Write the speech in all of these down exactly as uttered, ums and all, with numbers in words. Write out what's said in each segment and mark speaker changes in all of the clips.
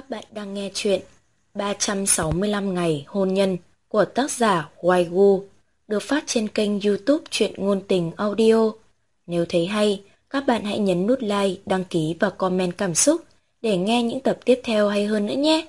Speaker 1: Các bạn đang nghe chuyện ba trăm sáu mươi lăm ngày hôn nhân của tác giả Waigu, được phát trên kênh YouTube Truyện Ngôn Tình Audio. Nếu thấy hay, các bạn hãy nhấn nút like, đăng ký và comment cảm xúc để nghe những tập tiếp theo hay hơn nữa nhé.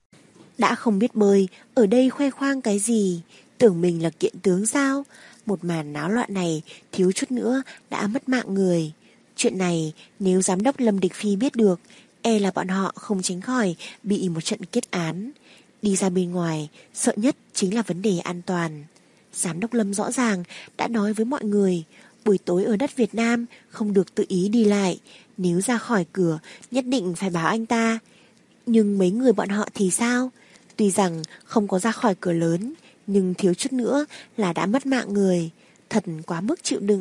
Speaker 2: Đã không biết bơi, ở đây khoe khoang cái gì, tưởng mình là kiện tướng sao? Một màn náo loạn này thiếu chút nữa đã mất mạng người. Chuyện này nếu giám đốc Lâm Địch Phi biết được, e là bọn họ không tránh khỏi bị một trận kết án. Đi ra bên ngoài, sợ nhất chính là vấn đề an toàn. Giám đốc Lâm rõ ràng đã nói với mọi người, buổi tối ở đất Việt Nam không được tự ý đi lại, nếu ra khỏi cửa nhất định phải báo anh ta. Nhưng mấy người bọn họ thì sao? Tuy rằng không có ra khỏi cửa lớn, nhưng thiếu chút nữa là đã mất mạng người. Thật quá mức chịu đựng.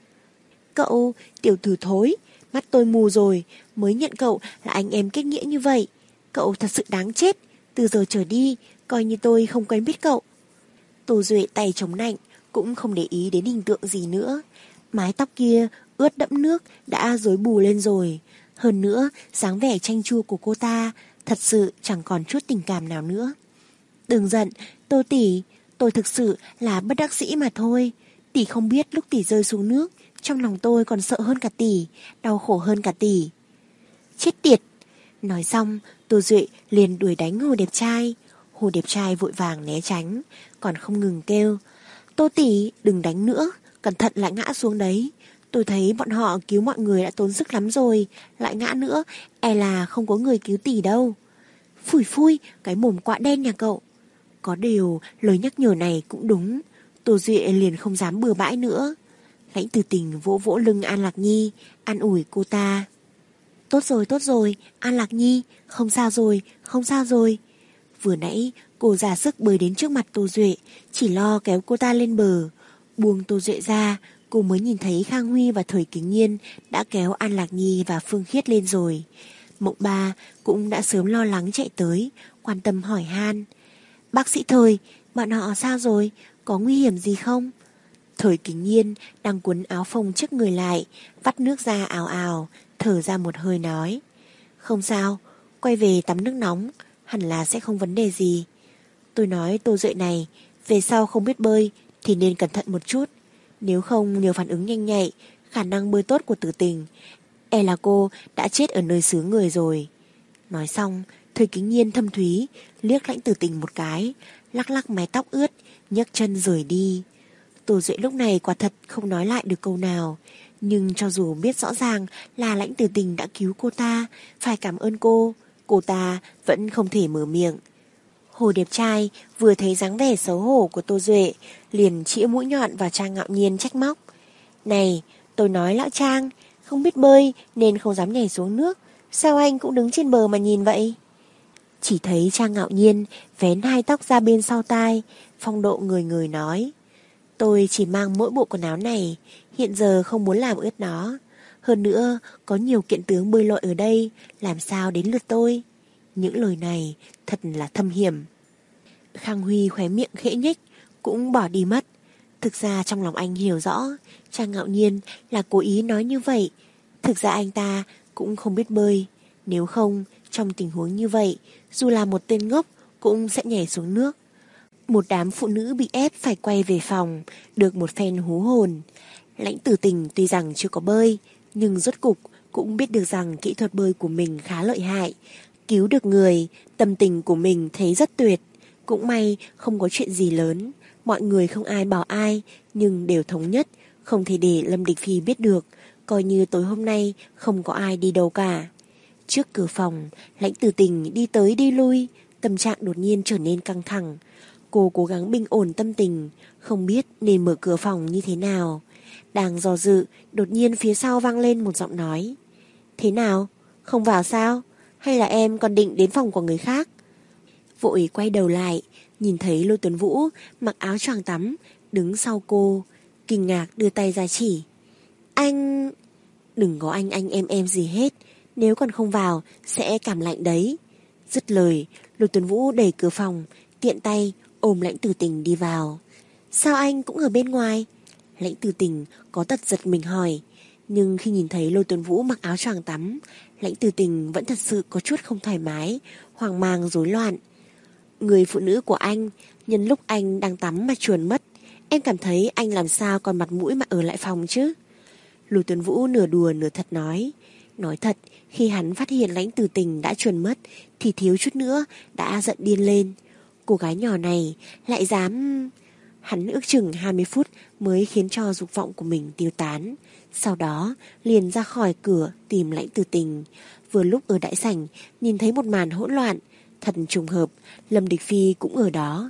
Speaker 2: Cậu, tiểu tử thối, mắt tôi mù rồi, mới nhận cậu là anh em kết nghĩa như vậy. Cậu thật sự đáng chết, từ giờ trở đi, coi như tôi không quen biết cậu. Tô Duệ tay chống nạnh, cũng không để ý đến hình tượng gì nữa. Mái tóc kia ướt đẫm nước đã rối bù lên rồi. Hơn nữa, dáng vẻ chanh chua của cô ta thật sự chẳng còn chút tình cảm nào nữa. Đừng giận, Tô tỷ, tôi thực sự là bất đắc dĩ mà thôi. Tỷ không biết lúc tỷ rơi xuống nước, trong lòng tôi còn sợ hơn cả tỷ, đau khổ hơn cả tỷ. Chết tiệt! Nói xong, Tô Duệ liền đuổi đánh Hồ Đẹp Trai. Hồ Đẹp Trai vội vàng né tránh, còn không ngừng kêu. Tô tỷ, đừng đánh nữa, cẩn thận lại ngã xuống đấy. Tôi thấy bọn họ cứu mọi người đã tốn sức lắm rồi, lại ngã nữa, e là không có người cứu tỷ đâu. Phủi phui, cái mồm quạ đen nhà cậu. Có điều, lời nhắc nhở này cũng đúng. Tô Duệ liền không dám bừa bãi nữa. Lãnh Từ Tình vỗ vỗ lưng An Lạc Nhi, an ủi cô ta. Tốt rồi, tốt rồi, An Lạc Nhi, không sao rồi, không sao rồi. Vừa nãy, cô ra sức bơi đến trước mặt Tô Duệ, chỉ lo kéo cô ta lên bờ. Buông Tô Duệ ra, cô mới nhìn thấy Khang Huy và Thời Kính Nhiên đã kéo An Lạc Nhi và Phương Khiết lên rồi. Mộng Ba cũng đã sớm lo lắng chạy tới, quan tâm hỏi han. Bác sĩ Thời, bọn họ sao rồi? Có nguy hiểm gì không? Thời Kính Nhiên đang quấn áo phông trước người lại, vắt nước ra ào ào, thở ra một hơi nói. Không sao, quay về tắm nước nóng, hẳn là sẽ không vấn đề gì. Tôi nói Tô Duệ này, về sau không biết bơi thì nên cẩn thận một chút. Nếu không nhiều phản ứng nhanh nhạy, khả năng bơi tốt của Tử Tình, e là cô đã chết ở nơi xứ người rồi. Nói xong, Thời Kính Nhiên thâm thúy liếc Lãnh Tử Tình một cái, lắc lắc mái tóc ướt, nhấc chân rời đi. Tô Duệ lúc này quả thật không nói lại được câu nào, nhưng cho dù biết rõ ràng là Lãnh Tử Tình đã cứu cô ta, phải cảm ơn cô, cô ta vẫn không thể mở miệng. Hồ Đẹp Trai vừa thấy dáng vẻ xấu hổ của Tô Duệ, liền chĩa mũi nhọn vào Trang Ngạo Nhiên trách móc. Này, tôi nói lão Trang, không biết bơi nên không dám nhảy xuống nước, sao anh cũng đứng trên bờ mà nhìn vậy? Chỉ thấy Trang Ngạo Nhiên vén hai tóc ra bên sau tai, phong độ người người nói. Tôi chỉ mang mỗi bộ quần áo này, hiện giờ không muốn làm ướt nó. Hơn nữa, có nhiều kiện tướng bơi lội ở đây, làm sao đến lượt tôi? Những lời này thật là thâm hiểm. Khang Huy khóe miệng khẽ nhếch, cũng bỏ đi mất. Thực ra trong lòng anh hiểu rõ, Trang Ngạo Nhiên là cố ý nói như vậy. Thực ra anh ta cũng không biết bơi. Nếu không, trong tình huống như vậy, dù là một tên ngốc cũng sẽ nhảy xuống nước. Một đám phụ nữ bị ép phải quay về phòng, được một phen hú hồn. Lãnh Tử Tình tuy rằng chưa có bơi, nhưng rốt cục cũng biết được rằng kỹ thuật bơi của mình khá lợi hại. Cứu được người, tâm tình của mình thấy rất tuyệt. Cũng may không có chuyện gì lớn, mọi người không ai bảo ai, nhưng đều thống nhất, không thể để Lâm Địch Phi biết được, coi như tối hôm nay không có ai đi đâu cả. Trước cửa phòng, Lãnh Tử Tình đi tới đi lui, tâm trạng đột nhiên trở nên căng thẳng. Cô cố gắng bình ổn tâm tình, không biết nên mở cửa phòng như thế nào. Đang do dự, đột nhiên phía sau vang lên một giọng nói. Thế nào? Không vào sao? Hay là em còn định đến phòng của người khác? Vội quay đầu lại, nhìn thấy Lôi Tuấn Vũ mặc áo choàng tắm, đứng sau cô, kinh ngạc đưa tay ra chỉ. Anh... Đừng có anh anh em em gì hết, nếu còn không vào sẽ cảm lạnh đấy. Dứt lời, Lôi Tuấn Vũ đẩy cửa phòng, tiện tay ôm Lãnh Tử Tình đi vào. Sao anh cũng ở bên ngoài? Lãnh Tử Tình có tật giật mình hỏi, nhưng khi nhìn thấy Lôi Tuấn Vũ mặc áo choàng tắm, Lãnh Tử Tình vẫn thật sự có chút không thoải mái, hoang mang rối loạn. Người phụ nữ của anh, nhân lúc anh đang tắm mà chuồn mất, em cảm thấy anh làm sao còn mặt mũi mà ở lại phòng chứ? Lôi Tuấn Vũ nửa đùa nửa thật nói. Nói thật, khi hắn phát hiện Lãnh Tử Tình đã chuồn mất thì thiếu chút nữa đã giận điên lên. Cô gái nhỏ này lại dám... Hắn ước chừng hai mươi phút mới khiến cho dục vọng của mình tiêu tán. Sau đó liền ra khỏi cửa tìm Lãnh Tử Tình. Vừa lúc ở đại sảnh nhìn thấy một màn hỗn loạn. Thật trùng hợp, Lâm Địch Phi cũng ở đó.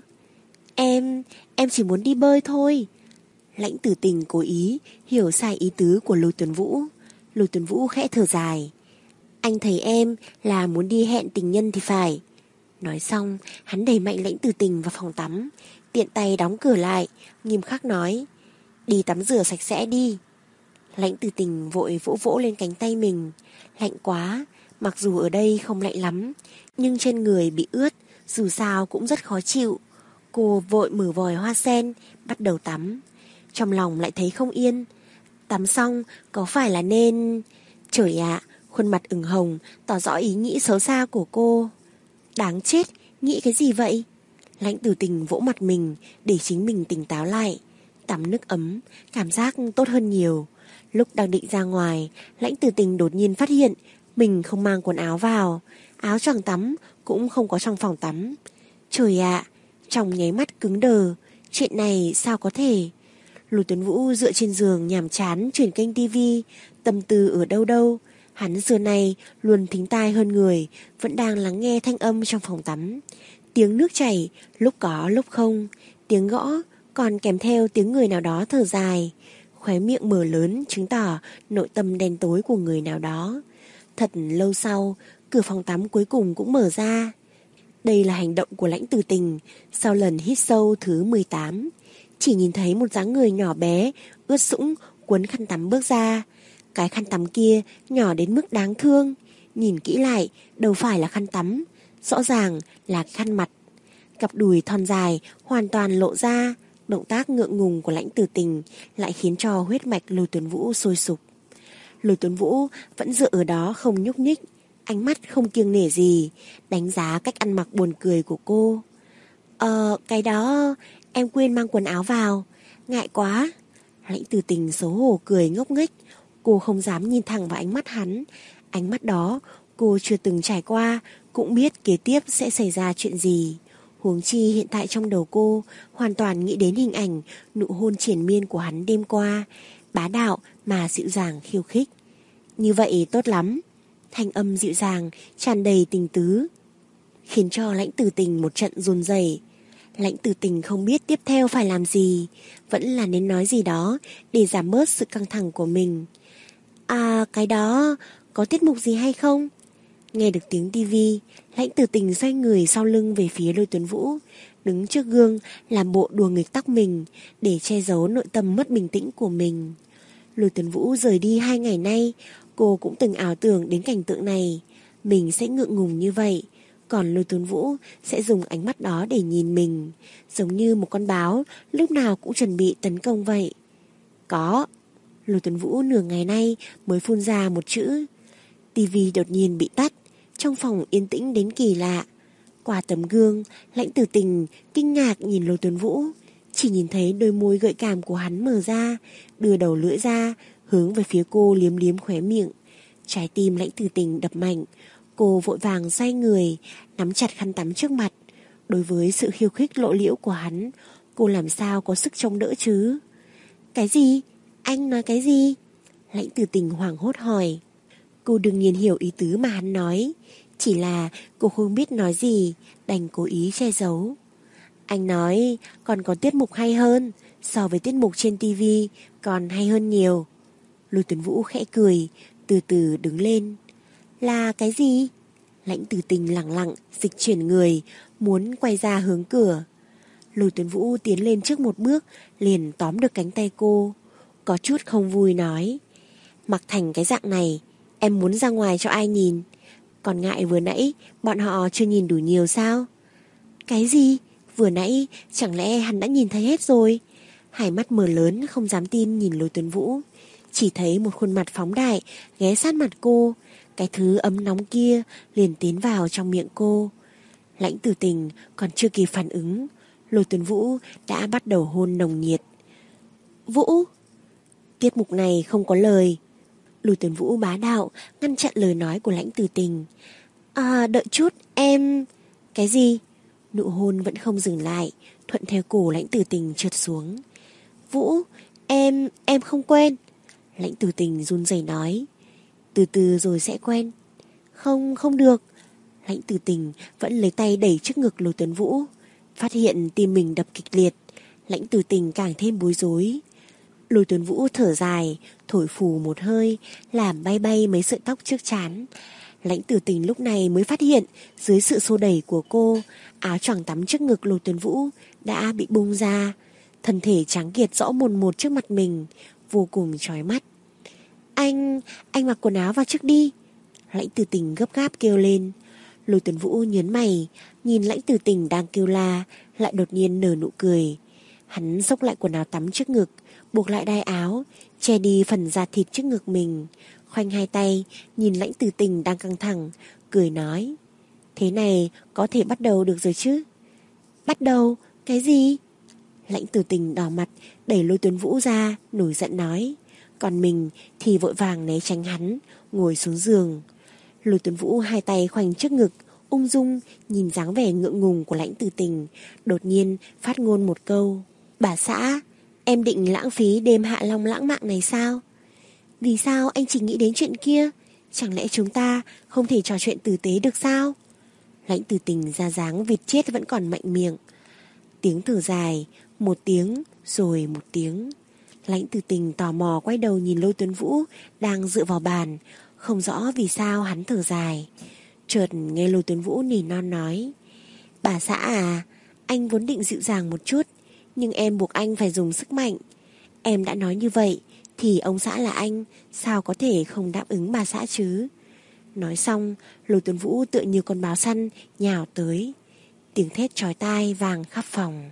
Speaker 2: Em, em chỉ muốn đi bơi thôi. Lãnh Tử Tình cố ý hiểu sai ý tứ của Lôi Tuấn Vũ. Lôi Tuấn Vũ khẽ thở dài. Anh thấy em là muốn đi hẹn tình nhân thì phải. Nói xong, hắn đẩy mạnh Lãnh Tử Tình vào phòng tắm, tiện tay đóng cửa lại, nghiêm khắc nói. Đi tắm rửa sạch sẽ đi. Lãnh Tử Tình vội vỗ vỗ lên cánh tay mình. Lạnh quá, mặc dù ở đây không lạnh lắm, nhưng trên người bị ướt, dù sao cũng rất khó chịu. Cô vội mở vòi hoa sen, bắt đầu tắm. Trong lòng lại thấy không yên. Tắm xong, có phải là nên... Trời ạ, khuôn mặt ửng hồng, tỏ rõ ý nghĩ xấu xa của cô. Đáng chết, nghĩ cái gì vậy? Lãnh Tử Tình vỗ mặt mình để chính mình tỉnh táo lại. Tắm nước ấm, cảm giác tốt hơn nhiều. Lúc đang định ra ngoài, Lãnh Tử Tình đột nhiên phát hiện mình không mang quần áo vào. Áo choàng tắm cũng không có trong phòng tắm. Trời ạ, trong nháy mắt cứng đờ. Chuyện này sao có thể? Lôi Tuấn Vũ dựa trên giường nhàm chán chuyển kênh tivi, tâm tư ở đâu đâu. Hắn xưa nay luôn thính tai hơn người, vẫn đang lắng nghe thanh âm trong phòng tắm. Tiếng nước chảy, lúc có lúc không. Tiếng gõ, còn kèm theo tiếng người nào đó thở dài. Khóe miệng mở lớn chứng tỏ nội tâm đen tối của người nào đó. Thật lâu sau, cửa phòng tắm cuối cùng cũng mở ra. Đây là hành động của Lãnh Tử Tình sau lần hít sâu thứ mười tám. Chỉ nhìn thấy một dáng người nhỏ bé, ướt sũng, cuốn khăn tắm bước ra. Cái khăn tắm kia nhỏ đến mức đáng thương. Nhìn kỹ lại, đâu phải là khăn tắm, rõ ràng là khăn mặt. Cặp đùi thon dài hoàn toàn lộ ra. Động tác ngượng ngùng của Lãnh Tử Tình lại khiến cho huyết mạch Lôi Tuấn Vũ sôi sục. Lôi Tuấn Vũ vẫn dựa ở đó không nhúc nhích, ánh mắt không kiêng nể gì, đánh giá cách ăn mặc buồn cười của cô. Ờ, cái đó em quên mang quần áo vào, ngại quá. Lãnh Tử Tình xấu hổ cười ngốc nghếch. Cô không dám nhìn thẳng vào ánh mắt hắn. Ánh mắt đó cô chưa từng trải qua, cũng biết kế tiếp sẽ xảy ra chuyện gì. Huống chi hiện tại trong đầu cô hoàn toàn nghĩ đến hình ảnh nụ hôn triền miên của hắn đêm qua, bá đạo mà dịu dàng khiêu khích. Như vậy tốt lắm. Thanh âm dịu dàng, tràn đầy tình tứ, khiến cho Lãnh Tử Tình một trận run rẩy. Lãnh Tử Tình không biết tiếp theo phải làm gì, vẫn là nên nói gì đó để giảm bớt sự căng thẳng của mình. À, cái đó có tiết mục gì hay không? Nghe được tiếng tivi, Lãnh Tử Tình xoay người sau lưng về phía Lôi Tuấn Vũ, đứng trước gương làm bộ đùa nghịch tóc mình để che giấu nội tâm mất bình tĩnh của mình. Lôi Tuấn Vũ rời đi hai ngày nay, cô cũng từng ảo tưởng đến cảnh tượng này. Mình sẽ ngượng ngùng như vậy, còn Lôi Tuấn Vũ sẽ dùng ánh mắt đó để nhìn mình, giống như một con báo lúc nào cũng chuẩn bị tấn công vậy. Có. Lôi Tuấn Vũ nửa ngày nay mới phun ra một chữ. Tivi đột nhiên bị tắt, trong phòng yên tĩnh đến kỳ lạ. Qua tấm gương, Lãnh Tử Tình kinh ngạc nhìn Lôi Tuấn Vũ, chỉ nhìn thấy đôi môi gợi cảm của hắn mở ra, đưa đầu lưỡi ra, hướng về phía cô liếm liếm khóe miệng. Trái tim Lãnh Tử Tình đập mạnh, cô vội vàng xoay người, nắm chặt khăn tắm trước mặt. Đối với sự khiêu khích lộ liễu của hắn, cô làm sao có sức chống đỡ chứ? Cái gì? Anh nói cái gì? Lãnh Tử Tình hoảng hốt hỏi. Cô đương nhiên hiểu ý tứ mà hắn nói, chỉ là cô không biết nói gì, đành cố ý che giấu. Anh nói còn có tiết mục hay hơn, so với tiết mục trên tivi còn hay hơn nhiều. Lôi Tuấn Vũ khẽ cười, từ từ đứng lên. Là cái gì? Lãnh Tử Tình lẳng lặng dịch chuyển người, muốn quay ra hướng cửa. Lôi Tuấn Vũ tiến lên trước một bước, liền tóm được cánh tay cô, có chút không vui nói. Mặc thành cái dạng này, em muốn ra ngoài cho ai nhìn? Còn ngại vừa nãy bọn họ chưa nhìn đủ nhiều sao? Cái gì? Vừa nãy chẳng lẽ hắn đã nhìn thấy hết rồi? Hai mắt mở lớn không dám tin nhìn Lôi Tuấn Vũ. Chỉ thấy một khuôn mặt phóng đại ghé sát mặt cô, Cái thứ ấm nóng kia liền tiến vào trong miệng cô. Lãnh Tử Tình còn chưa kịp phản ứng, Lôi Tuấn Vũ đã bắt đầu hôn nồng nhiệt. Vũ! Tiết mục này không có lời. Lôi Tuấn Vũ bá đạo ngăn chặn lời nói của Lãnh Tử Tình. À, đợi chút, em... Cái gì? Nụ hôn vẫn không dừng lại, thuận theo cổ Lãnh Tử Tình trượt xuống. Vũ, em, em không quên. Lãnh Tử Tình run rẩy nói. Từ từ rồi sẽ quen. Không, không được. Lãnh Tử Tình vẫn lấy tay đẩy trước ngực Lôi Tuấn Vũ. Phát hiện tim mình đập kịch liệt, Lãnh Tử Tình càng thêm bối rối. Lôi Tuấn Vũ thở dài, thổi phù một hơi, làm bay bay mấy sợi tóc trước trán. Lãnh Tử Tình lúc này mới phát hiện, dưới sự xô đẩy của cô, áo choàng tắm trước ngực Lôi Tuấn Vũ đã bị bung ra. Thân thể trắng kiệt rõ mồn một trước mặt mình, vô cùng chói mắt. Anh, anh mặc quần áo vào trước đi. Lãnh Tử Tình gấp gáp kêu lên. Lôi Tuấn Vũ nhớn mày, nhìn Lãnh Tử Tình đang kêu la, lại đột nhiên nở nụ cười. Hắn xốc lại quần áo tắm trước ngực, buộc lại đai áo, che đi phần da thịt trước ngực mình, khoanh hai tay, nhìn Lãnh Tử Tình đang căng thẳng, cười nói. Thế này có thể bắt đầu được rồi chứ? Bắt đầu? Cái gì? Lãnh Tử Tình đỏ mặt, đẩy Lôi Tuấn Vũ ra, nổi giận nói. Còn mình thì vội vàng né tránh hắn, ngồi xuống giường. Lôi Tuấn Vũ hai tay khoanh trước ngực, ung dung nhìn dáng vẻ ngượng ngùng của Lãnh Tử Tình, đột nhiên phát ngôn một câu. Bà xã, em định lãng phí đêm hạ long lãng mạn này sao? Vì sao anh chỉ nghĩ đến chuyện kia? Chẳng lẽ chúng ta không thể trò chuyện tử tế được sao? Lãnh Tử Tình ra dáng vịt chết vẫn còn mạnh miệng. Tiếng thở dài, một tiếng rồi một tiếng. Lãnh Tử Tình tò mò quay đầu nhìn Lôi Tuấn Vũ đang dựa vào bàn, không rõ vì sao hắn thở dài. Chợt nghe Lôi Tuấn Vũ nỉ non nói. Bà xã à, anh vốn định dịu dàng một chút, nhưng em buộc anh phải dùng sức mạnh. Em đã nói như vậy thì ông xã là anh, sao có thể không đáp ứng bà xã chứ? Nói xong, Lôi Tuấn Vũ tựa như con báo săn nhào tới. Tiếng thét chói tai vang khắp phòng.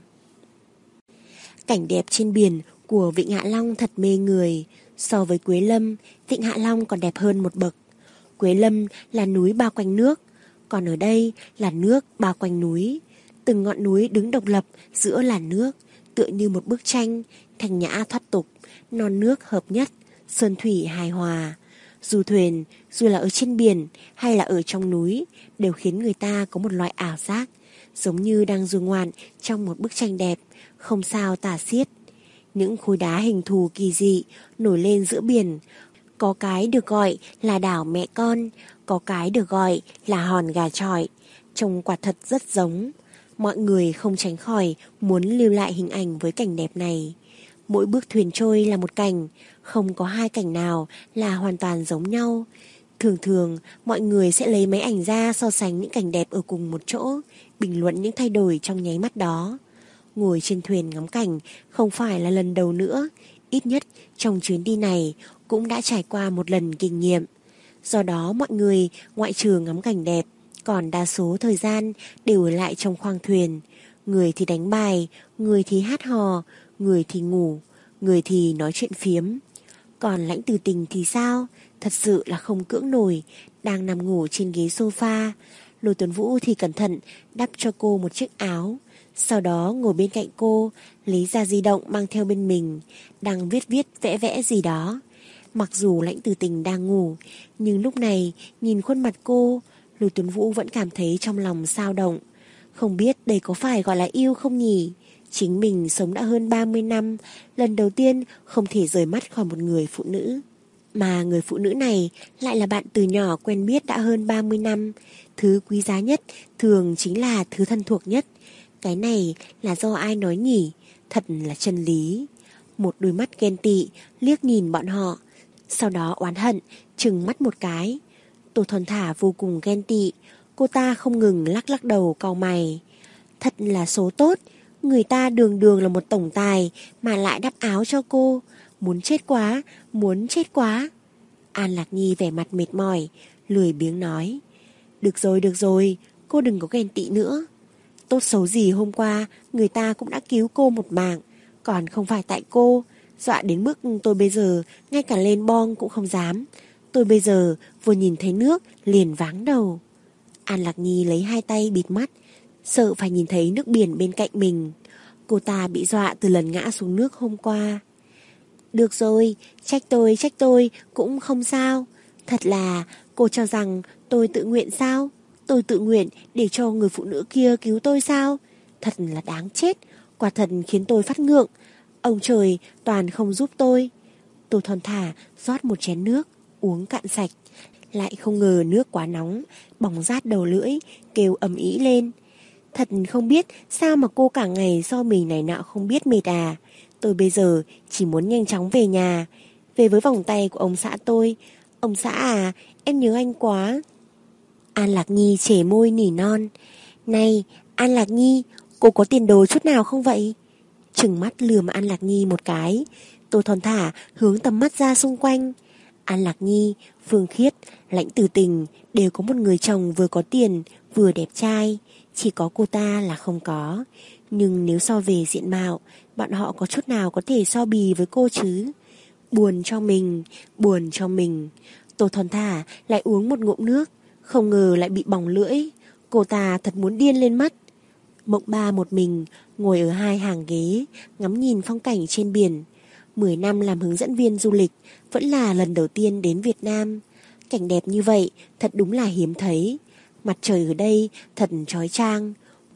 Speaker 2: Cảnh đẹp trên biển của Vịnh Hạ Long thật mê người. So với Quế Lâm, Vịnh Hạ Long còn đẹp hơn một bậc. Quế Lâm là núi bao quanh nước, còn ở đây là nước bao quanh núi. Từng ngọn núi đứng độc lập giữa làn nước, tựa như một bức tranh, thanh nhã thoát tục, non nước hợp nhất, sơn thủy hài hòa. Dù thuyền, dù là ở trên biển hay là ở trong núi, đều khiến người ta có một loại ảo giác, giống như đang du ngoạn trong một bức tranh đẹp, không sao tả xiết. Những khối đá hình thù kỳ dị nổi lên giữa biển, có cái được gọi là đảo mẹ con, có cái được gọi là hòn gà chọi, trông quả thật rất giống. Mọi người không tránh khỏi muốn lưu lại hình ảnh với cảnh đẹp này. Mỗi bước thuyền trôi là một cảnh, không có hai cảnh nào là hoàn toàn giống nhau. Thường thường, mọi người sẽ lấy máy ảnh ra so sánh những cảnh đẹp ở cùng một chỗ, bình luận những thay đổi trong nháy mắt đó. Ngồi trên thuyền ngắm cảnh không phải là lần đầu nữa, ít nhất trong chuyến đi này cũng đã trải qua một lần kinh nghiệm. Do đó mọi người ngoại trừ ngắm cảnh đẹp, còn đa số thời gian đều ở lại trong khoang thuyền. Người thì đánh bài, người thì hát hò, người thì ngủ, người thì nói chuyện phiếm. Còn Lãnh Tử Tình thì sao? Thật sự là không cưỡng nổi, đang nằm ngủ trên ghế sofa. Lôi Tuấn Vũ thì cẩn thận đắp cho cô một chiếc áo, sau đó ngồi bên cạnh cô, lấy ra di động mang theo bên mình, đang viết viết vẽ vẽ gì đó. Mặc dù Lãnh Tử Tình đang ngủ, nhưng lúc này nhìn khuôn mặt cô, Lôi Tuấn Vũ vẫn cảm thấy trong lòng xao động. Không biết đây có phải gọi là yêu không nhỉ? Chính mình sống đã hơn ba mươi năm, lần đầu tiên không thể rời mắt khỏi một người phụ nữ. Mà người phụ nữ này lại là bạn từ nhỏ quen biết đã hơn ba mươi năm. Thứ quý giá nhất thường chính là thứ thân thuộc nhất. Cái này là do ai nói nhỉ? Thật là chân lý. Một đôi mắt ghen tị liếc nhìn bọn họ, sau đó oán hận trừng mắt một cái. Tô Thon Thả vô cùng ghen tị, cô ta không ngừng lắc lắc đầu cau mày. Thật là số tốt, người ta đường đường là một tổng tài mà lại đắp áo cho cô. Muốn chết quá, muốn chết quá. An Lạc Nhi vẻ mặt mệt mỏi, lười biếng nói. Được rồi, được rồi, cô đừng có ghen tị nữa. Tốt xấu gì hôm qua người ta cũng đã cứu cô một mạng, còn không phải tại cô. Dọa đến mức tôi bây giờ ngay cả lên bong cũng không dám. Tôi bây giờ vừa nhìn thấy nước liền váng đầu. An Lạc Nhi lấy hai tay bịt mắt, sợ phải nhìn thấy nước biển bên cạnh mình. Cô ta bị dọa từ lần ngã xuống nước hôm qua. Được rồi, trách tôi, trách tôi, cũng không sao. Thật là, cô cho rằng tôi tự nguyện sao? Tôi tự nguyện để cho người phụ nữ kia cứu tôi sao? Thật là đáng chết, quả thật khiến tôi phát ngượng. Ông trời toàn không giúp tôi. Tôi thon thả rót một chén nước, uống cạn sạch. Lại không ngờ nước quá nóng, bỏng rát đầu lưỡi, kêu ầm ĩ lên. Thật không biết sao mà cô cả ngày so mình này nọ không biết mệt à. Tôi bây giờ chỉ muốn nhanh chóng về nhà, về với vòng tay của ông xã tôi. Ông xã à, em nhớ anh quá. An Lạc Nhi chề môi nỉ non. Này, An Lạc Nhi, cô có tiền đồ chút nào không vậy? Trừng mắt lườm An Lạc Nhi một cái. Tôi thon thả hướng tầm mắt ra xung quanh. An Lạc Nhi, Phương Khiết, Lãnh Tử Tình đều có một người chồng vừa có tiền vừa đẹp trai. Chỉ có cô ta là không có. Nhưng nếu so về diện mạo, bọn họ có chút nào có thể so bì với cô chứ? Buồn cho mình, buồn cho mình. Tô thon thả lại uống một ngụm nước, không ngờ lại bị bỏng lưỡi. Cô ta thật muốn điên lên mất. Mộng Ba một mình ngồi ở hai hàng ghế, ngắm nhìn phong cảnh trên biển. Mười năm làm hướng dẫn viên du lịch, vẫn là lần đầu tiên đến Việt Nam. Cảnh đẹp như vậy thật đúng là hiếm thấy. Mặt trời ở đây thật chói chang.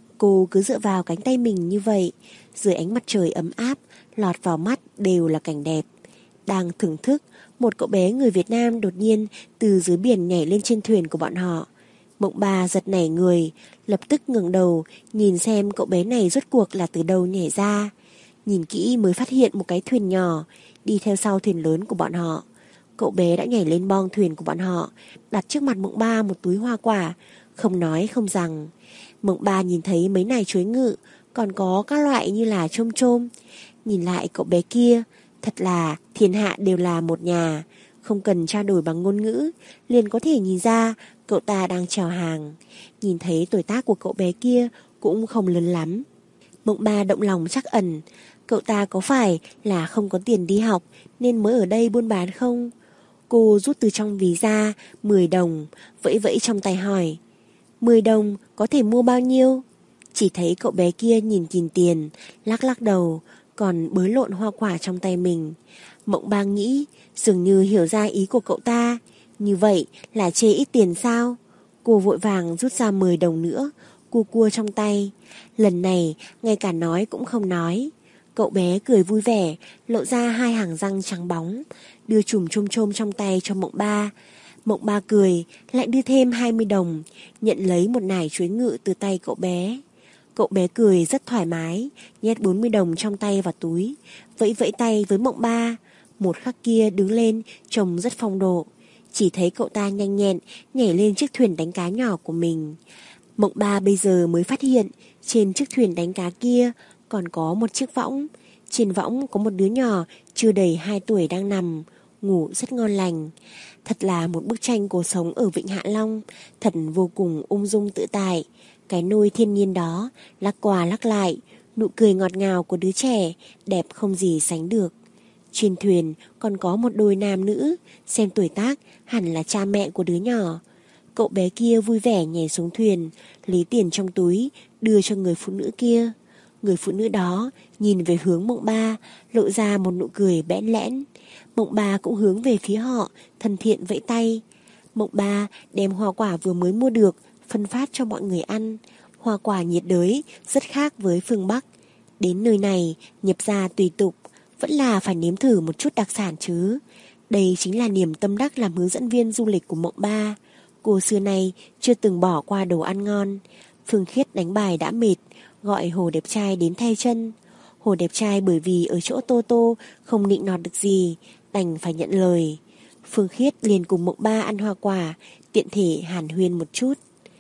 Speaker 2: Cô cứ dựa vào cánh tay mình như vậy, dưới ánh mặt trời ấm áp, lọt vào mắt đều là cảnh đẹp. Đang thưởng thức, một cậu bé người Việt Nam đột nhiên từ dưới biển nhảy lên trên thuyền của bọn họ. Mộng Ba giật nảy người, lập tức ngẩng đầu nhìn xem cậu bé này rốt cuộc là từ đâu nhảy ra. Nhìn kỹ mới phát hiện một cái thuyền nhỏ đi theo sau thuyền lớn của bọn họ. Cậu bé đã nhảy lên boong thuyền của bọn họ, đặt trước mặt Mộng Ba một túi hoa quả, không nói không rằng. Mộng Ba nhìn thấy mấy nải chuối ngự, còn có các loại như là chôm chôm. Nhìn lại cậu bé kia, thật là thiên hạ đều là một nhà, không cần trao đổi bằng ngôn ngữ, liền có thể nhìn ra cậu ta đang chào hàng. Nhìn thấy tuổi tác của cậu bé kia cũng không lớn lắm. Mộng Ba động lòng trắc ẩn, cậu ta có phải là không có tiền đi học nên mới ở đây buôn bán không? Cô rút từ trong ví ra mười đồng, vẫy vẫy trong tay hỏi. mười đồng có thể mua bao nhiêu? Chỉ thấy cậu bé kia nhìn kìn tiền, lắc lắc đầu, còn bới lộn hoa quả trong tay mình. Mộng Ba nghĩ, dường như hiểu ra ý của cậu ta. Như vậy là chê ít tiền sao? Cô vội vàng rút ra mười đồng nữa, cua cua trong tay. Lần này, ngay cả nói cũng không nói. Cậu bé cười vui vẻ, lộ ra hai hàng răng trắng bóng, đưa chùm chôm chôm trong tay cho Mộng Ba. Mộng Ba cười, lại đưa thêm hai mươi đồng, nhận lấy một nải chuối ngự từ tay cậu bé. Cậu bé cười rất thoải mái, nhét bốn mươi đồng trong tay vào túi, vẫy vẫy tay với Mộng Ba. Một khắc kia đứng lên, trông rất phong độ. Chỉ thấy cậu ta nhanh nhẹn nhảy lên chiếc thuyền đánh cá nhỏ của mình. Mộng Ba bây giờ mới phát hiện, trên chiếc thuyền đánh cá kia còn có một chiếc võng. Trên võng có một đứa nhỏ chưa đầy hai tuổi đang nằm, ngủ rất ngon lành. Thật là một bức tranh cuộc sống ở Vịnh Hạ Long, thật vô cùng ung dung tự tại. Cái nôi thiên nhiên đó, lắc qua lắc lại, nụ cười ngọt ngào của đứa trẻ, đẹp không gì sánh được. Trên thuyền còn có một đôi nam nữ, xem tuổi tác hẳn là cha mẹ của đứa nhỏ. Cậu bé kia vui vẻ nhảy xuống thuyền, lấy tiền trong túi, đưa cho người phụ nữ kia. Người phụ nữ đó nhìn về hướng Mộng Ba, lộ ra một nụ cười bẽn lẽn. Mộng Ba cũng hướng về phía họ, thân thiện vẫy tay. Mộng Ba đem hoa quả vừa mới mua được, phân phát cho mọi người ăn. Hoa quả nhiệt đới, rất khác với phương Bắc. Đến nơi này, nhập gia tùy tục, vẫn là phải nếm thử một chút đặc sản chứ. Đây chính là niềm tâm đắc làm hướng dẫn viên du lịch của Mộng Ba. Cô xưa nay chưa từng bỏ qua đồ ăn ngon. Phương Khiết đánh bài đã mệt, gọi Hồ đẹp trai đến thay chân. Hồ đẹp trai bởi vì ở chỗ Tô Tô không nịnh nọt được gì, đành phải nhận lời. Phương Khiết liền cùng Mộng Ba ăn hoa quả, tiện thể hàn huyên một chút.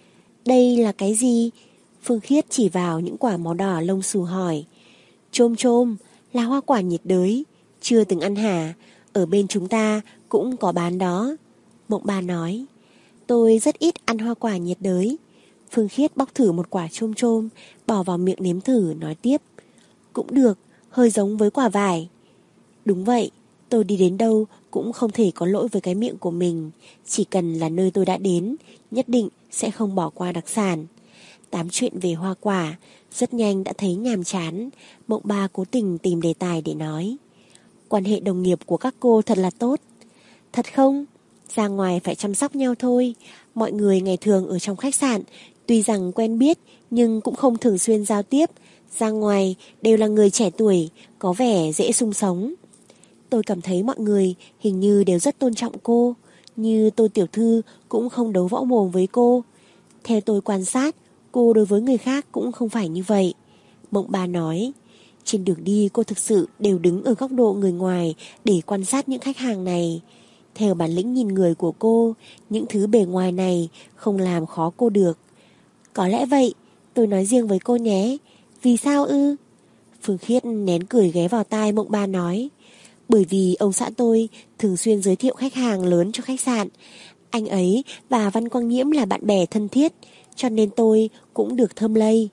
Speaker 2: Đây là cái gì? Phương Khiết chỉ vào những quả màu đỏ lông xù hỏi. Chôm chôm, là hoa quả nhiệt đới, chưa từng ăn hả? Ở bên chúng ta cũng có bán đó. Mộng Ba nói. Tôi rất ít ăn hoa quả nhiệt đới. Phương Khiết bóc thử một quả chôm chôm, bỏ vào miệng nếm thử, nói tiếp. Cũng được, hơi giống với quả vải. Đúng vậy, Tôi đi đến đâu cũng không thể có lỗi với cái miệng của mình. Chỉ cần là nơi tôi đã đến, nhất định sẽ không bỏ qua đặc sản. Tám chuyện về hoa quả, rất nhanh đã thấy nhàm chán. Mộng Ba cố tình tìm đề tài để nói. Quan hệ đồng nghiệp của các cô thật là tốt. Thật không? Ra ngoài phải chăm sóc nhau thôi. Mọi người ngày thường ở trong khách sạn, tuy rằng quen biết nhưng cũng không thường xuyên giao tiếp. Ra ngoài đều là người trẻ tuổi, có vẻ dễ sung sống. Tôi cảm thấy mọi người hình như đều rất tôn trọng cô. Như Tô tiểu thư cũng không đấu võ mồm với cô. Theo tôi quan sát, cô đối với người khác cũng không phải như vậy. Mộng Ba nói. Trên đường đi cô thực sự đều đứng ở góc độ người ngoài để quan sát những khách hàng này. Theo bản lĩnh nhìn người của cô, những thứ bề ngoài này không làm khó cô được. Có lẽ vậy, tôi nói riêng với cô nhé. Vì sao ư? Phương Khiết nén cười ghé vào tai Mộng Ba nói. Bởi vì ông xã tôi thường xuyên giới thiệu khách hàng lớn cho khách sạn. Anh ấy và Văn Quang Nhiễm là bạn bè thân thiết, cho nên tôi cũng được thơm lây.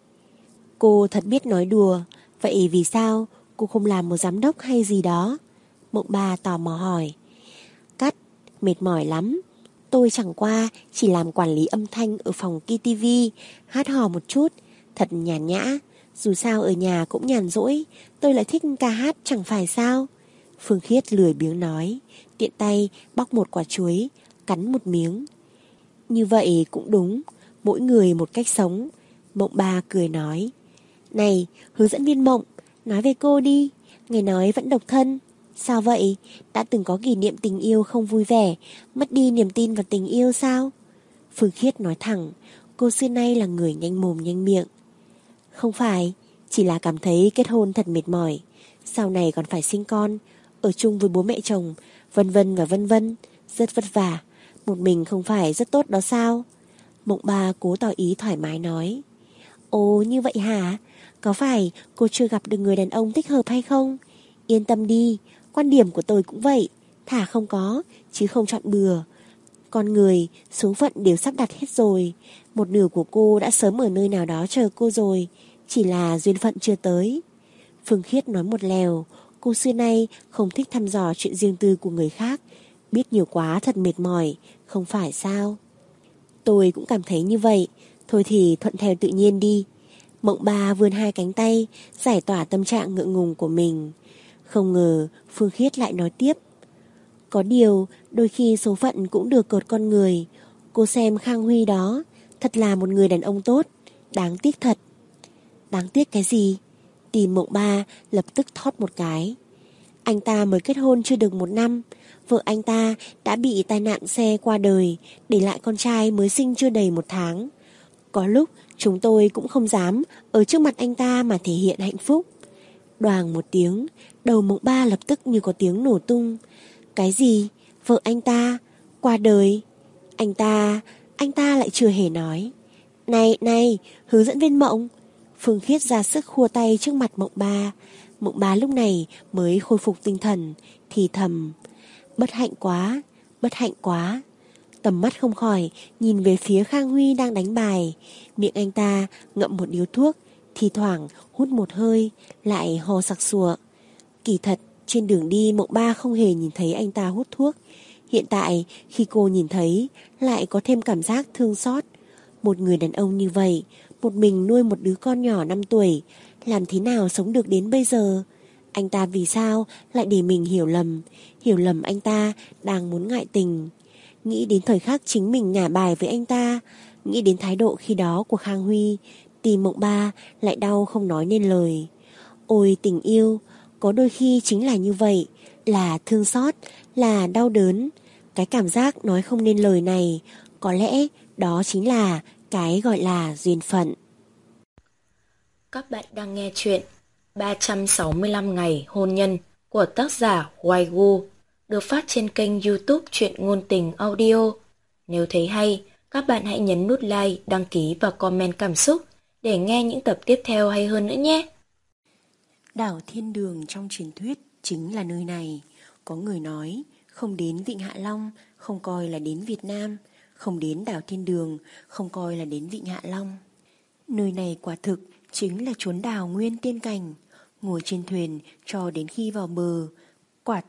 Speaker 2: Cô thật biết nói đùa. Vậy vì sao cô không làm một giám đốc hay gì đó? Mộng Ba tò mò hỏi. Cắt, mệt mỏi lắm. Tôi chẳng qua chỉ làm quản lý âm thanh ở phòng ca tê vê, hát hò một chút, thật nhàn nhã. Dù sao ở nhà cũng nhàn rỗi, tôi lại thích ca hát chẳng phải sao? Phương Khiết lười biếng nói, tiện tay bóc một quả chuối, cắn một miếng. Như vậy cũng đúng, mỗi người một cách sống. Mộng Ba cười nói. Này, hướng dẫn viên Mộng, nói về cô đi. Nghe nói vẫn độc thân. Sao vậy? Đã từng có kỷ niệm tình yêu không vui vẻ, mất đi niềm tin vào tình yêu sao? Phương Khiết nói thẳng, cô xưa nay là người nhanh mồm nhanh miệng. Không phải, chỉ là cảm thấy kết hôn thật mệt mỏi. Sau này còn phải sinh con, ở chung với bố mẹ chồng, vân vân và vân vân, rất vất vả. Một mình không phải rất tốt đó sao? Mộng Ba cố tỏ ý thoải mái nói. Ồ, như vậy hả? Có phải cô chưa gặp được người đàn ông thích hợp hay không? Yên tâm đi, quan điểm của tôi cũng vậy. Thả không có, chứ không chọn bừa. Con người, số phận đều sắp đặt hết rồi. Một nửa của cô đã sớm ở nơi nào đó chờ cô rồi. Chỉ là duyên phận chưa tới. Phương Khiết nói một lèo. Cô xưa nay không thích thăm dò chuyện riêng tư của người khác. Biết nhiều quá thật mệt mỏi, không phải sao? Tôi cũng cảm thấy như vậy. Thôi thì thuận theo tự nhiên đi. Mộng Ba vươn hai cánh tay, giải tỏa tâm trạng ngượng ngùng của mình. Không ngờ Phương Khiết lại nói tiếp. Có điều, đôi khi số phận cũng được cột con người. Cô xem Khang Huy đó, thật là một người đàn ông tốt. Đáng tiếc thật. Đáng tiếc cái gì? Tìm Mộng Ba lập tức thót một cái. Anh ta mới kết hôn chưa được một năm, vợ anh ta đã bị tai nạn xe qua đời, để lại con trai mới sinh chưa đầy một tháng. Có lúc chúng tôi cũng không dám ở trước mặt anh ta mà thể hiện hạnh phúc. Đoàng một tiếng, đầu Mộng Ba lập tức như có tiếng nổ tung. Cái gì? Vợ anh ta qua đời? Anh ta, anh ta lại chưa hề nói. Này, này, hướng dẫn viên Mộng. Phương Khiết ra sức khua tay trước mặt Mộng Ba. Mộng Ba lúc này mới khôi phục tinh thần, thì thầm. Bất hạnh quá, bất hạnh quá. Tầm mắt không khỏi nhìn về phía Khang Huy đang đánh bài. Miệng anh ta ngậm một điếu thuốc, thì thoảng hút một hơi, lại ho sặc sụa. Kỳ thật, trên đường đi Mộng Ba không hề nhìn thấy anh ta hút thuốc. Hiện tại, khi cô nhìn thấy, lại có thêm cảm giác thương xót. Một người đàn ông như vậy, một mình nuôi một đứa con nhỏ năm tuổi, làm thế nào sống được đến bây giờ? Anh ta vì sao lại để mình hiểu lầm, hiểu lầm anh ta đang muốn ngại tình. Nghĩ đến thời khắc chính mình ngả bài với anh ta, nghĩ đến thái độ khi đó của Khang Huy, tim Mộng Ba lại đau không nói nên lời. Ôi tình yêu, có đôi khi chính là như vậy, là thương xót, là đau đớn. Cái cảm giác nói không nên lời này, có lẽ đó chính là cái gọi là duyên phận.
Speaker 1: Các bạn đang nghe chuyện ba trăm sáu mươi lăm ngày hôn nhân của tác giả Hoài Gu, được phát trên kênh YouTube Truyện Ngôn Tình Audio. Nếu thấy hay, các bạn hãy nhấn nút like, đăng ký và comment cảm xúc để nghe những tập tiếp theo hay hơn nữa nhé.
Speaker 2: Đảo Thiên Đường trong truyền thuyết chính là nơi này. Có người nói, không đến Vịnh Hạ Long, không coi là đến Việt Nam. Không đến đảo Thiên Đường, không coi là đến Vịnh Hạ Long. Nơi này quả thực chính là chốn đảo nguyên tiên cảnh. Ngồi trên thuyền cho đến khi vào bờ, quả thực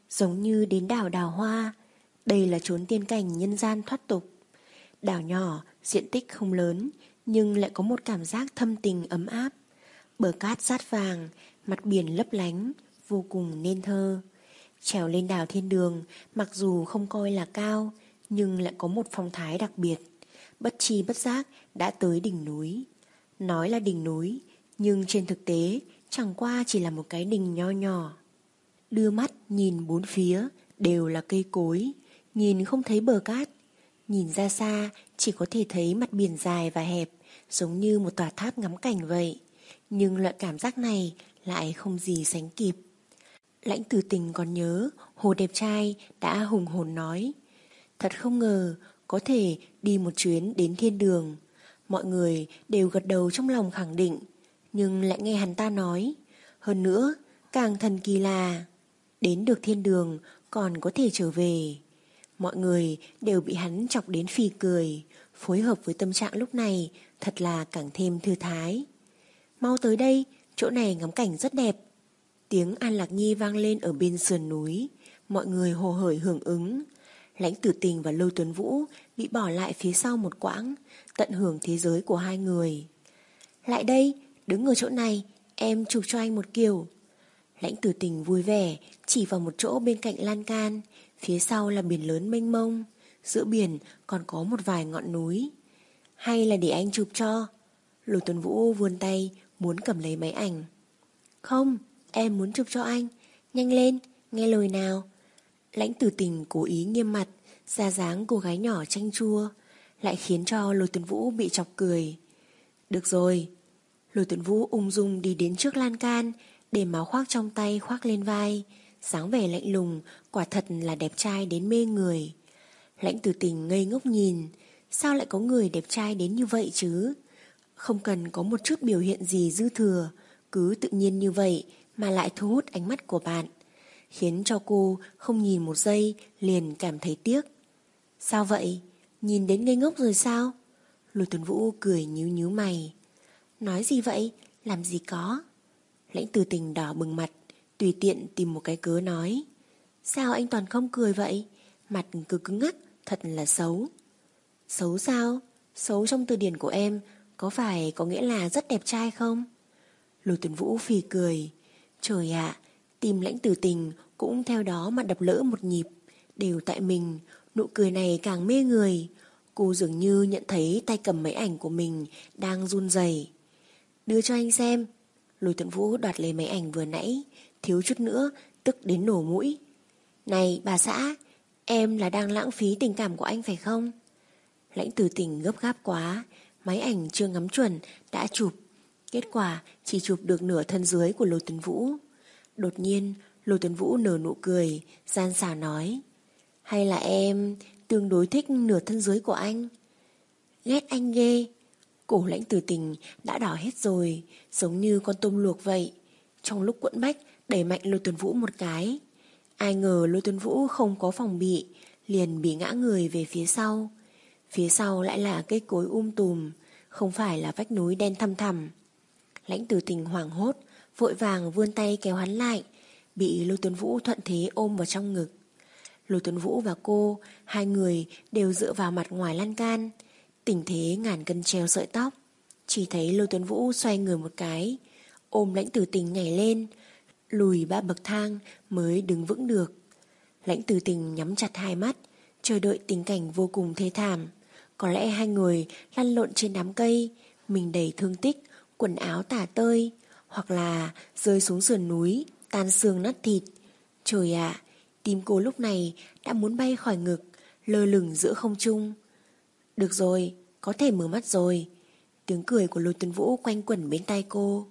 Speaker 2: giống như đến đảo Đào Hoa. Đây là chốn tiên cảnh nhân gian thoát tục. Đảo nhỏ, diện tích không lớn, nhưng lại có một cảm giác thâm tình ấm áp. Bờ cát dát vàng, mặt biển lấp lánh, vô cùng nên thơ. Trèo lên đảo Thiên Đường, mặc dù không coi là cao, nhưng lại có một phong thái đặc biệt. Bất tri bất giác đã tới đỉnh núi. Nói là đỉnh núi, nhưng trên thực tế chẳng qua chỉ là một cái đình nho nhỏ. Đưa mắt nhìn bốn phía đều là cây cối, nhìn không thấy bờ cát. Nhìn ra xa chỉ có thể thấy mặt biển dài và hẹp, giống như một tòa tháp ngắm cảnh vậy. Nhưng loại cảm giác này lại không gì sánh kịp. Lãnh Tử Tình còn nhớ Hồ đẹp trai đã hùng hồn nói: thật không ngờ có thể đi một chuyến đến thiên đường. Mọi người đều gật đầu trong lòng khẳng định, nhưng lại nghe hắn ta nói: hơn nữa, càng thần kỳ là đến được thiên đường còn có thể trở về. Mọi người đều bị hắn chọc đến phì cười, phối hợp với tâm trạng lúc này thật là càng thêm thư thái. Mau tới đây, chỗ này ngắm cảnh rất đẹp. Tiếng An Lạc Nhi vang lên ở bên sườn núi, mọi người hồ hởi hưởng ứng. Lãnh Tử Tình và Lôi Tuấn Vũ bị bỏ lại phía sau một quãng, tận hưởng thế giới của hai người. Lại đây, đứng ở chỗ này, em chụp cho anh một kiểu. Lãnh Tử Tình vui vẻ chỉ vào một chỗ bên cạnh lan can, phía sau là biển lớn mênh mông, giữa biển còn có một vài ngọn núi. Hay là để anh chụp cho? Lôi Tuấn Vũ vươn tay muốn cầm lấy máy ảnh. Không, em muốn chụp cho anh. Nhanh lên, nghe lời nào. Lãnh Tử Tình cố ý nghiêm mặt, ra dáng cô gái nhỏ chanh chua, lại khiến cho Lôi Tuấn Vũ bị chọc cười. Được rồi. Lôi Tuấn Vũ ung dung đi đến trước lan can, để máu khoác trong tay khoác lên vai, dáng vẻ lạnh lùng, quả thật là đẹp trai đến mê người. Lãnh Tử Tình ngây ngốc nhìn, sao lại có người đẹp trai đến như vậy chứ? Không cần có một chút biểu hiện gì dư thừa, cứ tự nhiên như vậy mà lại thu hút ánh mắt của bạn, khiến cho cô không nhìn một giây liền cảm thấy tiếc. Sao vậy? Nhìn đến ngây ngốc rồi sao? Lôi Tuấn Vũ cười nhíu nhíu mày. Nói gì vậy? Làm gì có? Lãnh Tử Tình đỏ bừng mặt, tùy tiện tìm một cái cớ nói. Sao anh toàn không cười vậy? Mặt cứ cứng ngắc, thật là xấu. Xấu sao? Xấu trong từ điển của em có phải có nghĩa là rất đẹp trai không? Lôi Tuấn Vũ phì cười. Trời ạ, tim Lãnh Tử Tình cũng theo đó mà đập lỡ một nhịp. Đều tại mình, nụ cười này càng mê người. Cô dường như nhận thấy tay cầm máy ảnh của mình đang run rẩy. Đưa cho anh xem. Lôi Tuấn Vũ đoạt lấy máy ảnh vừa nãy, thiếu chút nữa tức đến nổ mũi. Này bà xã, em là đang lãng phí tình cảm của anh phải không? Lãnh Tử Tình gấp gáp quá, máy ảnh chưa ngắm chuẩn đã chụp. Kết quả chỉ chụp được nửa thân dưới của Lôi Tuấn Vũ. Đột nhiên Lôi Tuấn Vũ nở nụ cười, gian xảo nói: hay là em tương đối thích nửa thân dưới của anh? Ghét anh ghê. Cổ Lãnh Tử Tình đã đỏ hết rồi, giống như con tôm luộc vậy. Trong lúc quẫn bách đẩy mạnh Lôi Tuấn Vũ một cái. Ai ngờ Lôi Tuấn Vũ không có phòng bị, liền bị ngã người về phía sau. Phía sau lại là cây cối um tùm, không phải là vách núi đen thăm thẳm. Lãnh Tử Tình hoảng hốt, vội vàng vươn tay kéo hắn lại, bị Lôi Tuấn Vũ thuận thế ôm vào trong ngực. Lôi Tuấn Vũ và cô, hai người đều dựa vào mặt ngoài lan can, tình thế ngàn cân treo sợi tóc. Chỉ thấy Lôi Tuấn Vũ xoay người một cái, ôm Lãnh Tử Tình nhảy lên, lùi ba bậc thang mới đứng vững được. Lãnh Tử Tình nhắm chặt hai mắt, chờ đợi tình cảnh vô cùng thê thảm. Có lẽ hai người lăn lộn trên đám cây, mình đầy thương tích, quần áo tả tơi, hoặc là rơi xuống sườn núi, tan xương nát thịt. Trời ạ, tim cô lúc này đã muốn bay khỏi ngực, lơ lửng giữa không trung. Được rồi, có thể mở mắt rồi. Tiếng cười của Lôi Tuấn Vũ quanh quẩn bên tai cô.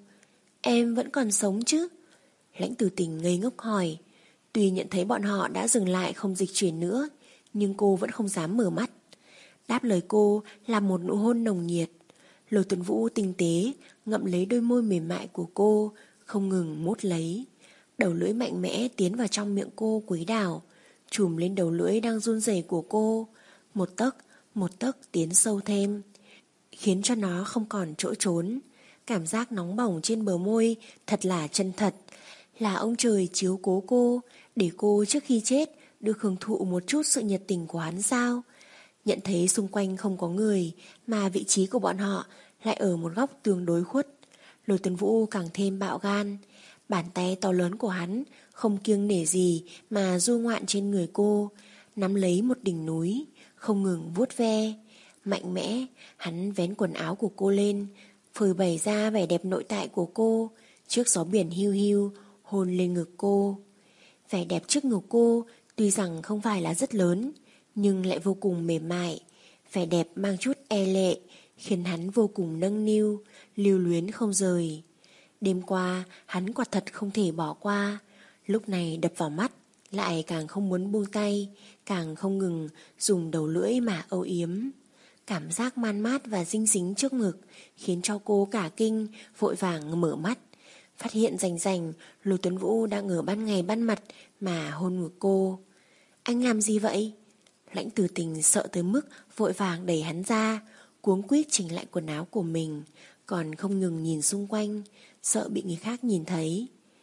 Speaker 2: Em vẫn còn sống chứ? Lãnh Tử Tình ngây ngốc hỏi. Tuy nhận thấy bọn họ đã dừng lại không dịch chuyển nữa, nhưng cô vẫn không dám mở mắt. Đáp lời cô là một nụ hôn nồng nhiệt. Lôi Tuấn Vũ tinh tế ngậm lấy đôi môi mềm mại của cô, không ngừng mút lấy. Đầu lưỡi mạnh mẽ tiến vào trong miệng cô quấy đảo, chùm lên đầu lưỡi đang run rẩy của cô, một tấc một tấc tiến sâu thêm, khiến cho nó không còn chỗ trốn. Cảm giác nóng bỏng trên bờ môi thật là chân thật, là ông trời chiếu cố cô, để cô trước khi chết được hưởng thụ một chút sự nhiệt tình của hắn sao? Nhận thấy xung quanh không có người, mà vị trí của bọn họ lại ở một góc tương đối khuất, Lôi Tuấn Vũ càng thêm bạo gan. Bàn tay to lớn của hắn không kiêng nể gì mà du ngoạn trên người cô, nắm lấy một đỉnh núi, không ngừng vuốt ve. Mạnh mẽ, hắn vén quần áo của cô lên, phơi bày ra vẻ đẹp nội tại của cô, trước gió biển hiu hiu, hôn lên ngực cô. Vẻ đẹp trước ngực cô tuy rằng không phải là rất lớn, nhưng lại vô cùng mềm mại. Vẻ đẹp mang chút e lệ, khiến hắn vô cùng nâng niu, lưu luyến không rời. Đêm qua, hắn quả thật không thể bỏ qua. Lúc này đập vào mắt, lại càng không muốn buông tay, càng không ngừng dùng đầu lưỡi mà âu yếm. Cảm giác man mát và dinh dính trước ngực khiến cho cô cả kinh, vội vàng mở mắt. Phát hiện rành rành Lôi Tuấn Vũ đang ở ban ngày ban mặt mà hôn ngực cô. Anh làm gì vậy? Lãnh Tử Tình sợ tới mức vội vàng đẩy hắn ra, cuống quýt chỉnh lại quần áo của mình, còn không ngừng nhìn xung quanh, sợ bị người khác nhìn thấy.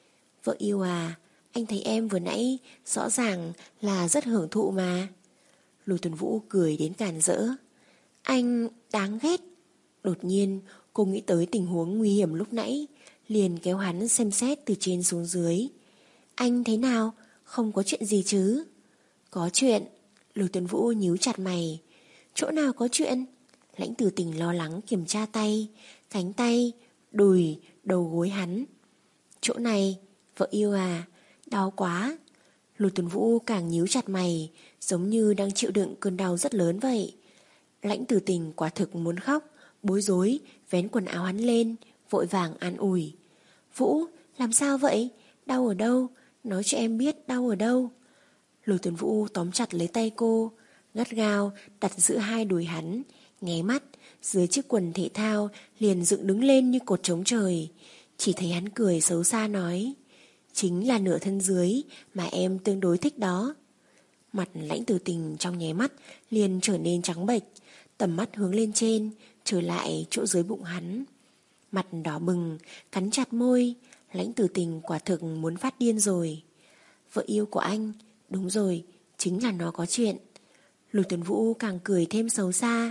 Speaker 2: Vợ yêu à, anh thấy em vừa nãy rõ ràng là rất hưởng thụ mà. Lôi Tuấn Vũ cười đến càn rỡ. Anh đáng ghét. Đột nhiên cô nghĩ tới tình huống nguy hiểm lúc nãy, liền kéo hắn xem xét từ trên xuống dưới. Anh thế nào? Không có chuyện gì chứ? Có chuyện. Lôi Tuấn Vũ nhíu chặt mày. Chỗ nào có chuyện? Lãnh Tử Tình lo lắng kiểm tra tay, cánh tay, đùi, đầu gối hắn. Chỗ này, vợ yêu à, đau quá. Lôi Tuấn Vũ càng nhíu chặt mày, giống như đang chịu đựng cơn đau rất lớn vậy. Lãnh Tử Tình quả thực muốn khóc, bối rối, vén quần áo hắn lên, vội vàng an ủi. Vũ, làm sao vậy? Đau ở đâu? Nói cho em biết đau ở đâu. Lôi Tuấn Vũ tóm chặt lấy tay cô, gắt gao đặt giữa hai đùi hắn, nháy mắt, dưới chiếc quần thể thao liền dựng đứng lên như cột trống trời. Chỉ thấy hắn cười xấu xa nói, chính là nửa thân dưới mà em tương đối thích đó. Mặt Lãnh Tử Tình trong nháy mắt liền trở nên trắng bệch, tầm mắt hướng lên trên, trở lại chỗ dưới bụng hắn. Mặt đỏ bừng, cắn chặt môi, Lãnh Tử Tình quả thực muốn phát điên rồi. Vợ yêu của anh, đúng rồi, chính là nó có chuyện. Lôi Tuấn Vũ càng cười thêm xấu xa.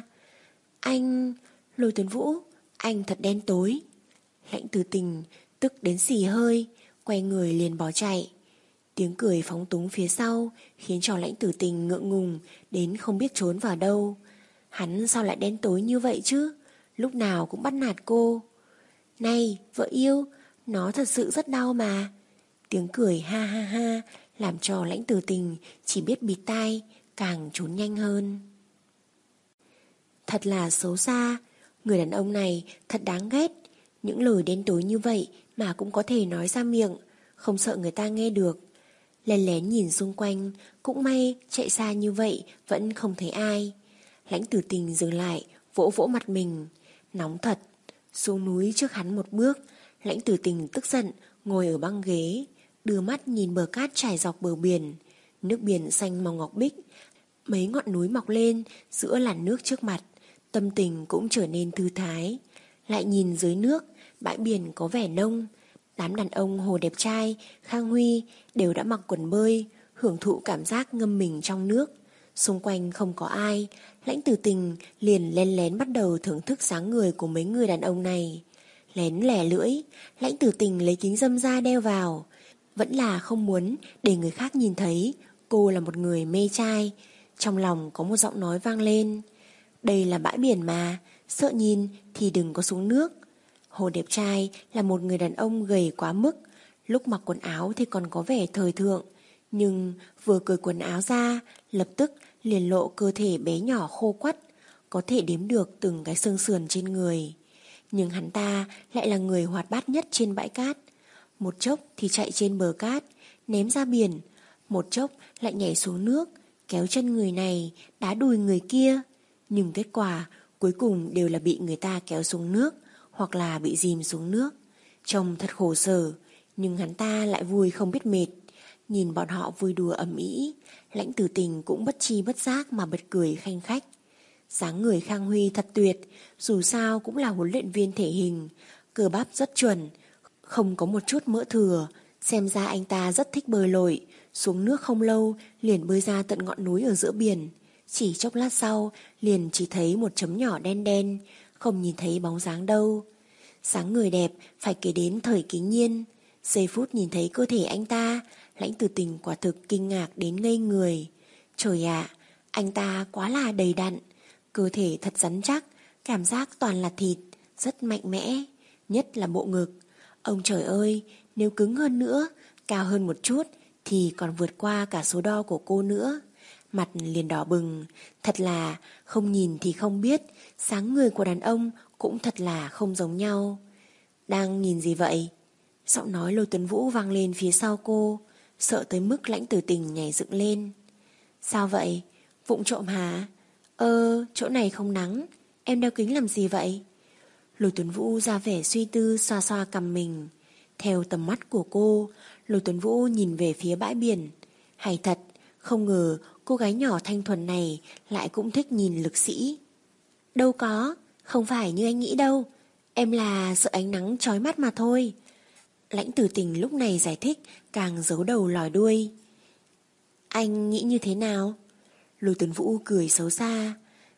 Speaker 2: Anh... Lôi Tuấn Vũ, anh thật đen tối. Lãnh Tử Tình tức đến xì hơi, quay người liền bỏ chạy. Tiếng cười phóng túng phía sau khiến cho Lãnh Tử Tình ngượng ngùng đến không biết trốn vào đâu. Hắn sao lại đen tối như vậy chứ? Lúc nào cũng bắt nạt cô. Này, vợ yêu, nó thật sự rất đau mà. Tiếng cười ha ha ha làm cho Lãnh Tử Tình chỉ biết bịt tai, càng trốn nhanh hơn. Thật là xấu xa, người đàn ông này thật đáng ghét. Những lời đen tối như vậy mà cũng có thể nói ra miệng, không sợ người ta nghe được. Lén lén nhìn xung quanh, cũng may chạy xa như vậy vẫn không thấy ai. Lãnh Tử Tình dừng lại, vỗ vỗ mặt mình. Nóng thật. Xuống núi trước hắn một bước, Lãnh Tử Tình tức giận ngồi ở băng ghế, đưa mắt nhìn bờ cát trải dọc bờ biển. Nước biển xanh màu ngọc bích, mấy ngọn núi mọc lên giữa làn nước trước mặt, tâm tình cũng trở nên thư thái. Lại nhìn dưới nước, bãi biển có vẻ nông. Đám đàn ông Hồ Đẹp Trai, Khang Huy đều đã mặc quần bơi, hưởng thụ cảm giác ngâm mình trong nước. Xung quanh không có ai, Lãnh Tử Tình liền lén lén bắt đầu thưởng thức dáng người của mấy người đàn ông này. Lén lẻ lưỡi, Lãnh Tử Tình lấy kính râm ra đeo vào. Vẫn là không muốn để người khác nhìn thấy cô là một người mê trai. Trong lòng có một giọng nói vang lên. Đây là bãi biển mà, sợ nhìn thì đừng có xuống nước. Hồ Đẹp Trai là một người đàn ông gầy quá mức, lúc mặc quần áo thì còn có vẻ thời thượng, nhưng vừa cởi quần áo ra, lập tức liền lộ cơ thể bé nhỏ khô quắt, có thể đếm được từng cái xương sườn trên người. Nhưng hắn ta lại là người hoạt bát nhất trên bãi cát. Một chốc thì chạy trên bờ cát, ném ra biển, một chốc lại nhảy xuống nước, kéo chân người này, đá đùi người kia. Nhưng kết quả cuối cùng đều là bị người ta kéo xuống nước, hoặc là bị dìm xuống nước. Trông thật khổ sở, nhưng hắn ta lại vui không biết mệt. Nhìn bọn họ vui đùa ầm ĩ, Lãnh Tử Tình cũng bất chi bất giác mà bật cười khanh khách. Dáng người Khang Huy thật tuyệt, dù sao cũng là huấn luyện viên thể hình, cơ bắp rất chuẩn, không có một chút mỡ thừa, Xem ra anh ta rất thích bơi lội, xuống nước không lâu liền bơi ra tận ngọn núi ở giữa biển. Chỉ chốc lát sau liền chỉ thấy một chấm nhỏ đen đen, không nhìn thấy bóng dáng đâu. Sáng người đẹp phải kể đến Thời Kính Nhiên. Giây phút nhìn thấy cơ thể anh ta, Lãnh Tử Tình quả thực kinh ngạc đến ngây người. Trời ạ, anh ta quá là đầy đặn, cơ thể thật rắn chắc, cảm giác toàn là thịt, rất mạnh mẽ, nhất là bộ ngực. Ông trời ơi, nếu cứng hơn nữa, cao hơn một chút thì còn vượt qua cả số đo của cô nữa. Mặt liền đỏ bừng, thật là không nhìn thì không biết, sáng người của đàn ông cũng thật là không giống nhau. Đang nhìn gì vậy? Giọng nói Lôi Tuấn Vũ vang lên phía sau cô, sợ tới mức Lãnh Tử Tình nhảy dựng lên. Sao vậy? Vụng trộm hả? Ơ, chỗ này không nắng, em đeo kính làm gì vậy? Lôi Tuấn Vũ ra vẻ suy tư, xoa xoa cằm mình. Theo tầm mắt của cô, Lôi Tuấn Vũ nhìn về phía bãi biển. Hay thật, không ngờ cô gái nhỏ thanh thuần này lại cũng thích nhìn lực sĩ. Đâu có, không phải như anh nghĩ đâu, em là sợ ánh nắng chói mắt mà thôi. Lãnh Tử Tình lúc này giải thích, càng giấu đầu lòi đuôi. Anh nghĩ như thế nào? Lôi Tuấn Vũ cười xấu xa.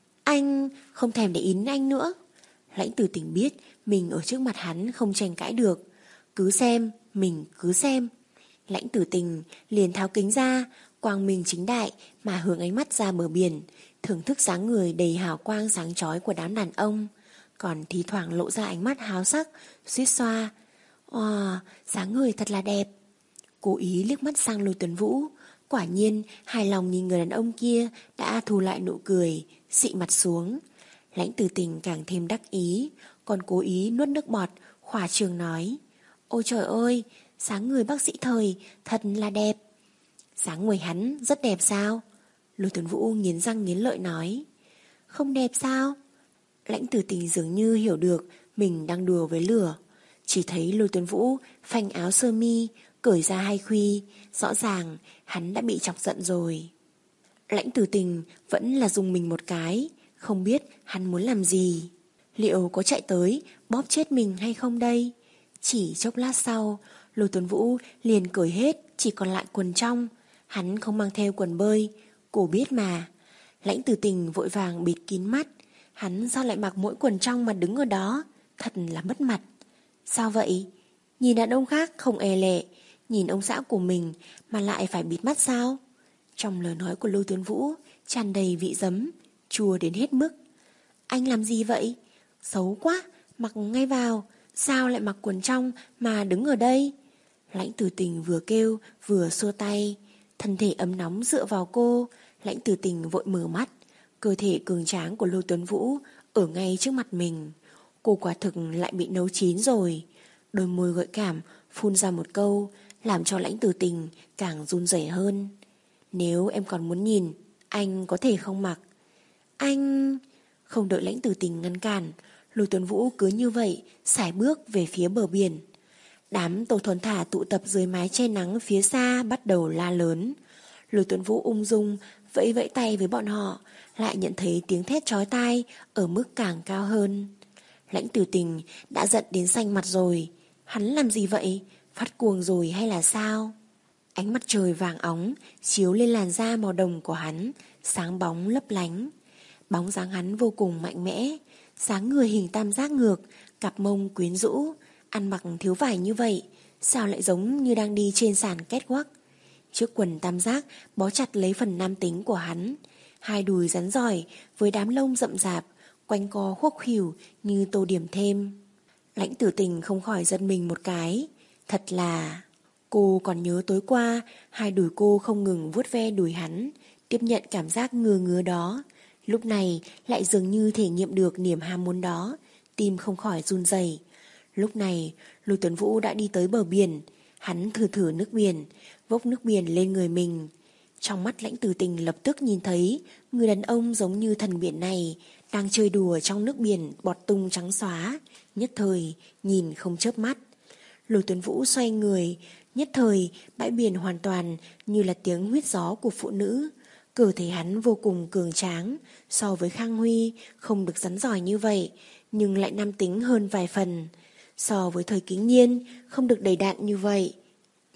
Speaker 2: Anh không thèm để ý đến anh nữa. Lãnh Tử Tình biết mình ở trước mặt hắn không tranh cãi được. Cứ xem, mình cứ xem. Lãnh Tử Tình liền tháo kính ra, quang minh chính đại mà hướng ánh mắt ra bờ biển, thưởng thức dáng người đầy hào quang sáng chói của đám đàn ông. Còn thi thoảng lộ ra ánh mắt háo sắc, suýt xoa. Wow, dáng người thật là đẹp. Cố ý liếc mắt sang Lôi Tuấn Vũ. Quả nhiên hài lòng nhìn người đàn ông kia đã thu lại nụ cười, xị mặt xuống. Lãnh Tử Tình càng thêm đắc ý, còn cố ý nuốt nước bọt, khỏa trường nói. Ôi trời ơi, dáng người bác sĩ Thời thật là đẹp. Dáng người hắn rất đẹp sao? Lôi Tuấn Vũ nghiến răng nghiến lợi nói. Không đẹp sao? Lãnh Tử Tình dường như hiểu được mình đang đùa với lửa. Chỉ thấy Lôi Tuấn Vũ phanh áo sơ mi, cởi ra hai khuy, rõ ràng hắn đã bị chọc giận rồi. Lãnh Tử Tình vẫn là dùng mình một cái, không biết hắn muốn làm gì. Liệu có chạy tới bóp chết mình hay không đây? Chỉ chốc lát sau, Lôi Tuấn Vũ liền cởi hết, chỉ còn lại quần trong. Hắn không mang theo quần bơi, cô biết mà. Lãnh Tử Tình vội vàng bịt kín mắt. Hắn sao lại mặc mỗi quần trong mà đứng ở đó? Thật là mất mặt. Sao vậy? Nhìn đàn ông khác không e lệ, nhìn ông xã của mình mà lại phải bịt mắt sao? Trong lời nói của Lôi Tuấn Vũ tràn đầy vị giấm, chua đến hết mức. Anh làm gì vậy? Xấu quá, mặc ngay vào. Sao lại mặc quần trong mà đứng ở đây? Lãnh Tử Tình vừa kêu vừa xua tay. Thân thể ấm nóng dựa vào cô. Lãnh Tử Tình vội mở mắt. Cơ thể cường tráng của Lôi Tuấn Vũ ở ngay trước mặt mình. Cô quả thực lại bị nấu chín rồi. Đôi môi gợi cảm phun ra một câu, làm cho Lãnh Tử Tình càng run rẩy hơn. Nếu em còn muốn nhìn, anh có thể không mặc. Anh... Không đợi Lãnh Tử Tình ngăn cản, Lôi Tuấn Vũ cứ như vậy sải bước về phía bờ biển. Đám Tô Thuần Thả tụ tập dưới mái che nắng phía xa bắt đầu la lớn. Lôi Tuấn Vũ ung dung vẫy vẫy tay với bọn họ, lại nhận thấy tiếng thét chói tai ở mức càng cao hơn. Lãnh Tử Tình đã giận đến xanh mặt rồi. Hắn làm gì vậy? Phát cuồng rồi hay là sao? Ánh mặt trời vàng óng chiếu lên làn da màu đồng của hắn, sáng bóng lấp lánh. Bóng dáng hắn vô cùng mạnh mẽ, dáng người hình tam giác ngược, cặp mông quyến rũ, ăn mặc thiếu vải như vậy, sao lại giống như đang đi trên sàn catwalk. Chiếc quần tam giác bó chặt lấy phần nam tính của hắn, hai đùi rắn giỏi với đám lông rậm rạp, quanh co khuốc khuỷu như tô điểm thêm. Lãnh Tử Tình không khỏi giật mình một cái. Thật là... Cô còn nhớ tối qua hai đùi cô không ngừng vuốt ve đùi hắn, tiếp nhận cảm giác ngứa ngứa đó. Lúc này lại dường như thể nghiệm được niềm ham muốn đó, tim không khỏi run rẩy. Lúc này Lôi Tuấn Vũ đã đi tới bờ biển. Hắn thử thử nước biển, vốc nước biển lên người mình. Trong mắt Lãnh Tử Tình lập tức nhìn thấy người đàn ông giống như thần biển này đang chơi đùa trong nước biển bọt tung trắng xóa, nhất thời nhìn không chớp mắt. Lôi Tuấn Vũ xoay người, nhất thời bãi biển hoàn toàn như là tiếng huýt gió của phụ nữ. Cơ thể hắn vô cùng cường tráng, so với Khang Huy không được rắn giỏi như vậy, nhưng lại nam tính hơn vài phần. So với Thời Kính Nhiên không được đầy đặn như vậy,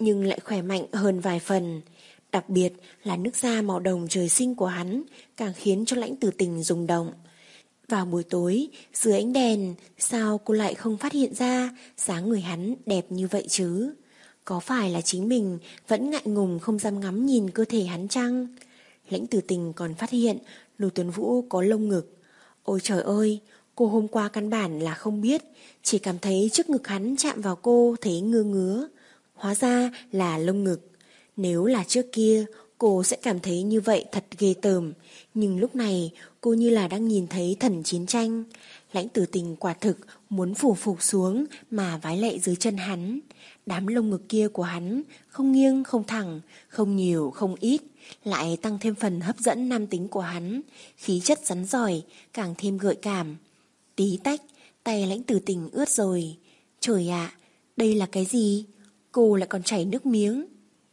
Speaker 2: nhưng lại khỏe mạnh hơn vài phần. Đặc biệt là nước da màu đồng trời sinh của hắn càng khiến cho Lãnh Tử Tình rung động. Vào buổi tối, dưới ánh đèn, sao cô lại không phát hiện ra dáng người hắn đẹp như vậy chứ? Có phải là chính mình vẫn ngại ngùng không dám ngắm nhìn cơ thể hắn chăng? Lãnh Tử Tình còn phát hiện Lưu Tuấn Vũ có lông ngực. Ôi trời ơi, cô hôm qua căn bản là không biết, chỉ cảm thấy trước ngực hắn chạm vào cô thấy ngứa ngứa. Hóa ra là lông ngực. Nếu là trước kia, cô sẽ cảm thấy như vậy thật ghê tởm, nhưng lúc này cô như là đang nhìn thấy thần chiến tranh. Lãnh Tử Tình quả thực muốn phủ phục xuống mà vái lạy dưới chân hắn. Đám lông ngực kia của hắn không nghiêng không thẳng, không nhiều không ít, lại tăng thêm phần hấp dẫn nam tính của hắn, khí chất rắn giỏi càng thêm gợi cảm. Tí tách, tay Lãnh Tử Tình ướt rồi. Trời ạ, đây là cái gì? Cô lại còn chảy nước miếng.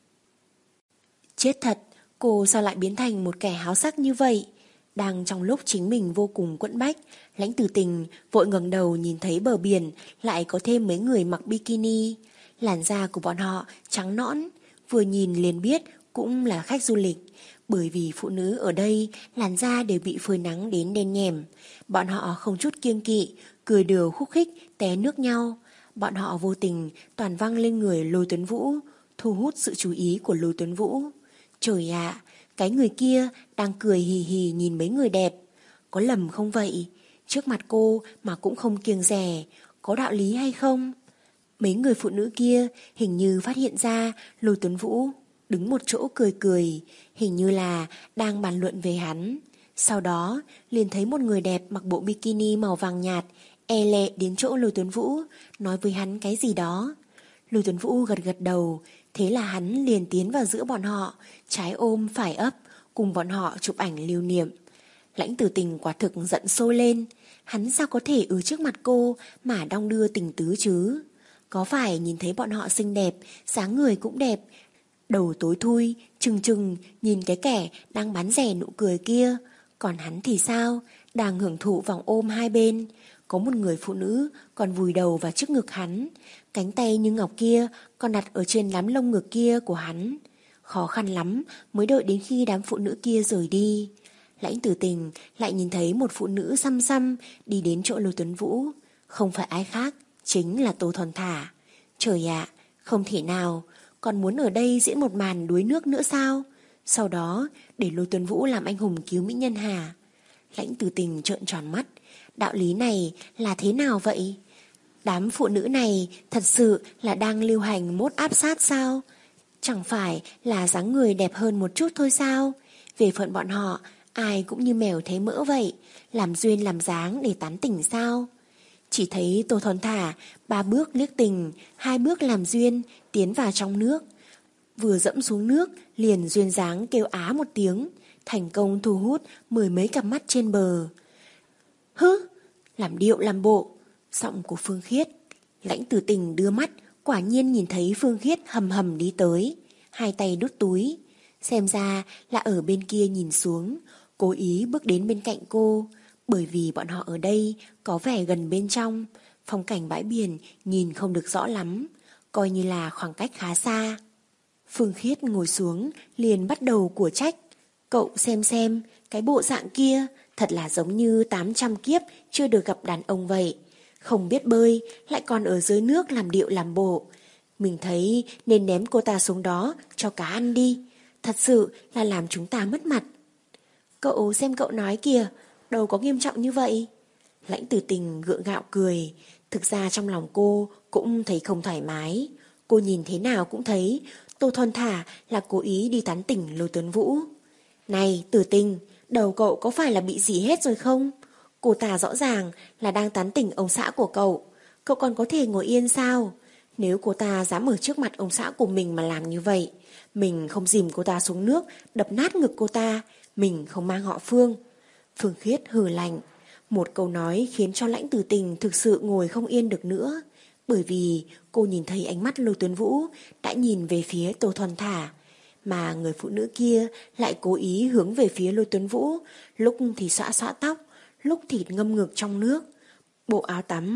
Speaker 2: Chết thật, cô sao lại biến thành một kẻ háo sắc như vậy? Đang trong lúc chính mình vô cùng quẫn bách, Lãnh Tử Tình vội ngẩng đầu nhìn thấy bờ biển lại có thêm mấy người mặc bikini. Làn da của bọn họ trắng nõn, vừa nhìn liền biết cũng là khách du lịch. Bởi vì phụ nữ ở đây làn da đều bị phơi nắng đến đen nhèm. Bọn họ không chút kiêng kỵ, cười đùa khúc khích, té nước nhau. Bọn họ vô tình toàn văng lên người Lôi Tuấn Vũ, thu hút sự chú ý của Lôi Tuấn Vũ. Trời ạ, cái người kia đang cười hì hì nhìn mấy người đẹp. Có lầm không vậy? Trước mặt cô mà cũng không kiêng dè, có đạo lý hay không? Mấy người phụ nữ kia hình như phát hiện ra Lôi Tuấn Vũ đứng một chỗ cười cười, hình như là đang bàn luận về hắn. Sau đó liền thấy một người đẹp mặc bộ bikini màu vàng nhạt e lệ đến chỗ Lôi Tuấn Vũ, nói với hắn cái gì đó. Lôi Tuấn Vũ gật gật đầu, thế là hắn liền tiến vào giữa bọn họ, trái ôm phải ấp, cùng bọn họ chụp ảnh lưu niệm. Lãnh Tử Tình quả thực giận sôi lên, hắn sao có thể ở trước mặt cô mà đong đưa tình tứ chứ? Có phải nhìn thấy bọn họ xinh đẹp, dáng người cũng đẹp, đầu tối thui, trừng trừng nhìn cái kẻ đang bán rẻ nụ cười kia, còn hắn thì sao, đang hưởng thụ vòng ôm hai bên. Có một người phụ nữ còn vùi đầu vào trước ngực hắn, cánh tay như ngọc kia còn đặt ở trên đám lông ngực kia của hắn. Khó khăn lắm mới đợi đến khi đám phụ nữ kia rời đi. Lãnh Tử Tình lại nhìn thấy một phụ nữ xăm xăm đi đến chỗ Lôi Tuấn Vũ. Không phải ai khác, chính là Tô Thuần Thả. Trời ạ, không thể nào, còn muốn ở đây diễn một màn đuối nước nữa sao? Sau đó để Lôi Tuấn Vũ làm anh hùng cứu mỹ nhân hả? Lãnh Tử Tình trợn tròn mắt. Đạo lý này là thế nào vậy? Đám phụ nữ này thật sự là đang lưu hành mốt áp sát sao? Chẳng phải là dáng người đẹp hơn một chút thôi sao? Về phận bọn họ, ai cũng như mèo thấy mỡ vậy, làm duyên làm dáng để tán tỉnh sao? Chỉ thấy Tô Thuần Thả ba bước liếc tình, hai bước làm duyên, tiến vào trong nước. Vừa dẫm xuống nước, liền duyên dáng kêu á một tiếng, thành công thu hút mười mấy cặp mắt trên bờ. Hứ, làm điệu làm bộ, giọng của Phương Khiết. Lãnh Tử Tình đưa mắt, quả nhiên nhìn thấy Phương Khiết hầm hầm đi tới, hai tay đút túi. Xem ra là ở bên kia nhìn xuống, cố ý bước đến bên cạnh cô. Bởi vì bọn họ ở đây có vẻ gần bên trong, phong cảnh bãi biển nhìn không được rõ lắm, coi như là khoảng cách khá xa. Phương Khiết ngồi xuống liền bắt đầu của trách. Cậu xem xem, cái bộ dạng kia thật là giống như tám trăm kiếp chưa được gặp đàn ông vậy. Không biết bơi, lại còn ở dưới nước làm điệu làm bộ. Mình thấy nên ném cô ta xuống đó cho cá ăn đi. Thật sự là làm chúng ta mất mặt. Cậu xem cậu nói kìa, đâu có nghiêm trọng như vậy. Lãnh Tử Tình gượng gạo cười. Thực ra trong lòng cô cũng thấy không thoải mái. Cô nhìn thế nào cũng thấy Tô Thuần Thả là cố ý đi tán tỉnh Lôi Tuấn Vũ. Này Tử Tình, đầu cậu có phải là bị gì hết rồi không? Cô ta rõ ràng là đang tán tỉnh ông xã của cậu. Cậu còn có thể ngồi yên sao? Nếu cô ta dám ở trước mặt ông xã của mình mà làm như vậy, mình không dìm cô ta xuống nước, đập nát ngực cô ta, mình không mang họ Phương. Phương Khiết hừ lạnh. Một câu nói khiến cho Lãnh Tử Tình thực sự ngồi không yên được nữa. Bởi vì cô nhìn thấy ánh mắt Lôi Tuấn Vũ đã nhìn về phía Tô Thuần Thả, mà người phụ nữ kia lại cố ý hướng về phía Lôi Tuấn Vũ, lúc thì xõa xõa tóc, lúc thì ngâm ngược trong nước. Bộ áo tắm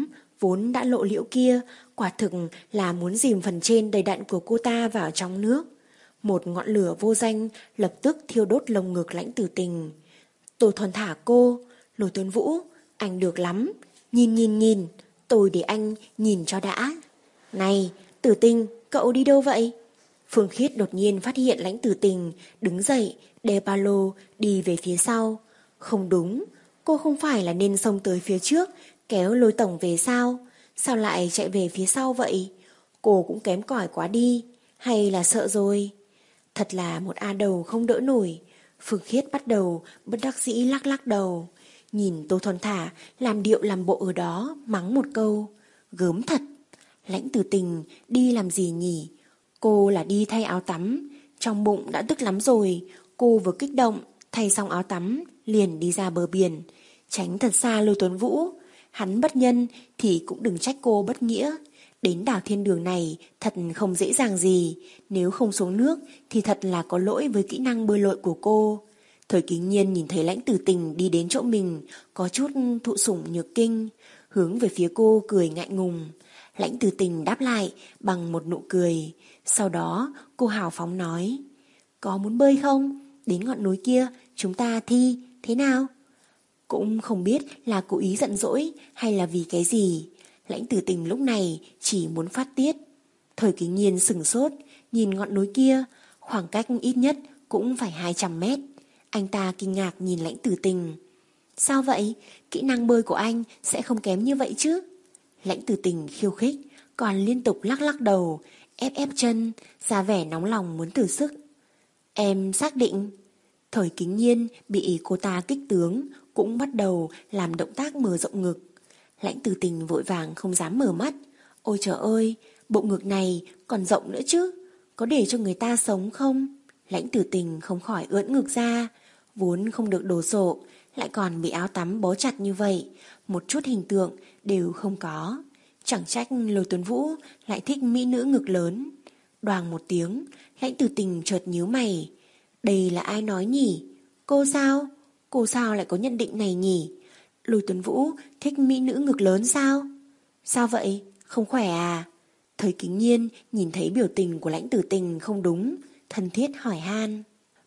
Speaker 2: vốn đã lộ liễu kia quả thực là muốn dìm phần trên đầy đặn của cô ta vào trong nước. Một ngọn lửa vô danh lập tức thiêu đốt lồng ngực Lãnh Tử Tình. Tôi thon thả cô, Lôi Tuấn Vũ, anh được lắm, nhìn nhìn nhìn, tôi để anh nhìn cho đã. Này, Tử Tình, cậu đi đâu vậy? Phương Khiết đột nhiên phát hiện Lãnh Tử Tình đứng dậy, đeo ba lô, đi về phía sau. Không đúng, cô không phải là nên xông tới phía trước, kéo Lôi tổng về sao? Sao lại chạy về phía sau vậy? Cô cũng kém cỏi quá đi, hay là sợ rồi? Thật là một a đầu không đỡ nổi. Phương Khiết bắt đầu bất đắc dĩ lắc lắc đầu. Nhìn Tô Thon Thả làm điệu làm bộ ở đó, mắng một câu. Gớm thật. Lãnh Tử Tình đi làm gì nhỉ? Cô là đi thay áo tắm. Trong bụng đã tức lắm rồi. Cô vừa kích động, thay xong áo tắm, liền đi ra bờ biển. Tránh thật xa Lôi Tuấn Vũ. Hắn bất nhân thì cũng đừng trách cô bất nghĩa. Đến đảo thiên đường này thật không dễ dàng gì. Nếu không xuống nước thì thật là có lỗi với kỹ năng bơi lội của cô. Thời Kính Nhiên nhìn thấy Lãnh Tử Tình đi đến chỗ mình, có chút thụ sủng nhược kinh, hướng về phía cô cười ngại ngùng. Lãnh Tử Tình đáp lại bằng một nụ cười. Sau đó cô hào phóng nói, có muốn bơi không? Đến ngọn núi kia chúng ta thi, thế nào? Cũng không biết là cố ý giận dỗi hay là vì cái gì. Lãnh Tử Tình lúc này chỉ muốn phát tiết. Thời Kính Nhiên sửng sốt, nhìn ngọn núi kia, khoảng cách ít nhất cũng phải hai trăm mét. Anh ta kinh ngạc nhìn Lãnh Tử Tình. Sao vậy? Kỹ năng bơi của anh sẽ không kém như vậy chứ? Lãnh Tử Tình khiêu khích, còn liên tục lắc lắc đầu, ép ép chân, ra vẻ nóng lòng muốn thử sức. Em xác định. Thời Kính Nhiên bị cô ta kích tướng, cũng bắt đầu làm động tác mở rộng ngực. Lãnh Tử Tình vội vàng không dám mở mắt. Ôi trời ơi, bộ ngực này còn rộng nữa chứ, có để cho người ta sống không? Lãnh Tử Tình không khỏi ưỡn ngực ra, vốn không được đồ sộ, lại còn bị áo tắm bó chặt như vậy, một chút hình tượng đều không có. Chẳng trách Lôi Tuấn Vũ lại thích mỹ nữ ngực lớn. Đoàng một tiếng, Lãnh Tử Tình chợt nhíu mày. Đây là ai nói nhỉ? Cô sao? Cô sao lại có nhận định này nhỉ? Lôi Tuấn Vũ thích mỹ nữ ngực lớn sao? Sao vậy? Không khỏe à? Thời Kính Nhiên nhìn thấy biểu tình của Lãnh Tử Tình không đúng, thân thiết hỏi han.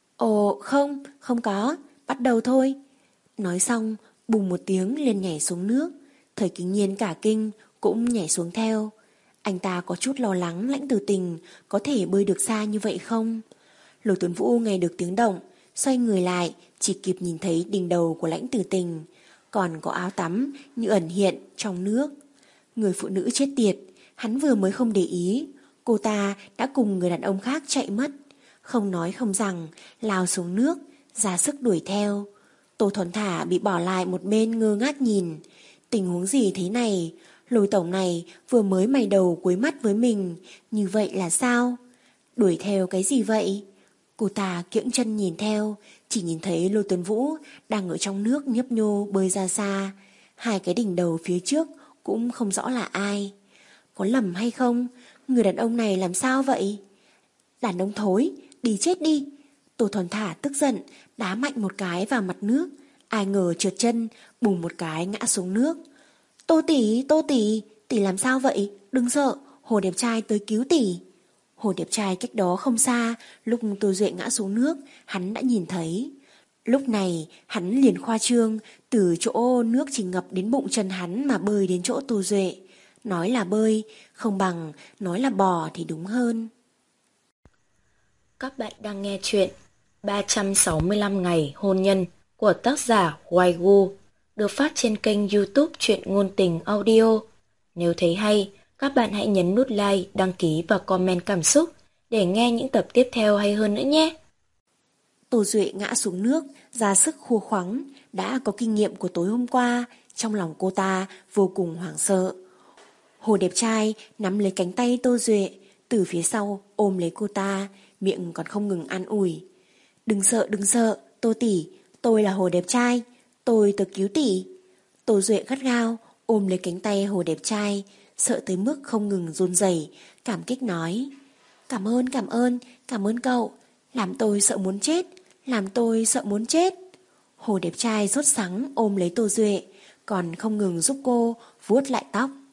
Speaker 2: Ồ không, không có, bắt đầu thôi. Nói xong, bùng một tiếng liền nhảy xuống nước. Thời Kính Nhiên cả kinh cũng nhảy xuống theo. Anh ta có chút lo lắng Lãnh Tử Tình có thể bơi được xa như vậy không? Lôi Tuấn Vũ nghe được tiếng động, xoay người lại, chỉ kịp nhìn thấy đỉnh đầu của Lãnh Tử Tình, còn có áo tắm như ẩn hiện trong nước. Người phụ nữ chết tiệt, hắn vừa mới không để ý, cô ta đã cùng người đàn ông khác chạy mất. Không nói không rằng, lao xuống nước, ra sức đuổi theo. Tô Thon Thả bị bỏ lại một bên ngơ ngác nhìn. Tình huống gì thế này? Lôi tổng này vừa mới mày đầu cuối mắt với mình, như vậy là sao? Đuổi theo cái gì vậy? Cô ta kiễng chân nhìn theo, chỉ nhìn thấy Lôi Tuấn Vũ đang ở trong nước nhấp nhô bơi ra xa. Hai cái đỉnh đầu phía trước cũng không rõ là ai. Có lầm hay không? Người đàn ông này làm sao vậy? Đàn ông thối, đi chết đi. Tô Thon Thả tức giận, đá mạnh một cái vào mặt nước. Ai ngờ trượt chân, bùng một cái ngã xuống nước. Tô tỷ, Tô tỷ, tỷ làm sao vậy? Đừng sợ, Hồ đẹp trai tới cứu tỷ. Hồ đẹp trai cách đó không xa, lúc Tô Duệ ngã xuống nước, hắn đã nhìn thấy. Lúc này, hắn liền khoa trương, từ chỗ nước chỉ ngập đến bụng chân hắn mà bơi đến chỗ Tô Duệ. Nói là bơi, không bằng nói là bò thì đúng hơn.
Speaker 1: Các bạn đang nghe chuyện ba trăm sáu mươi lăm ngày hôn nhân của tác giả Waigu, được phát trên kênh YouTube Truyện Ngôn Tình Audio. Nếu thấy hay, các bạn hãy nhấn nút like, đăng ký và comment cảm xúc để nghe những tập tiếp theo hay hơn nữa nhé.
Speaker 2: Tô Duệ ngã xuống nước, ra sức khua khoắng, đã có kinh nghiệm của tối hôm qua, trong lòng cô ta vô cùng hoảng sợ. Hồ đẹp trai nắm lấy cánh tay Tô Duệ, từ phía sau ôm lấy cô ta, miệng còn không ngừng an ủi. Đừng sợ, đừng sợ, Tô tỷ, tôi là Hồ đẹp trai, tôi tới cứu tỷ. Tô Duệ gắt gao ôm lấy cánh tay Hồ đẹp trai, sợ tới mức không ngừng run rẩy, cảm kích nói. Cảm ơn, cảm ơn, cảm ơn cậu, làm tôi sợ muốn chết, làm tôi sợ muốn chết. Hồ đẹp trai sốt sắng ôm lấy Tô Duệ, còn không ngừng giúp cô vuốt lại tóc.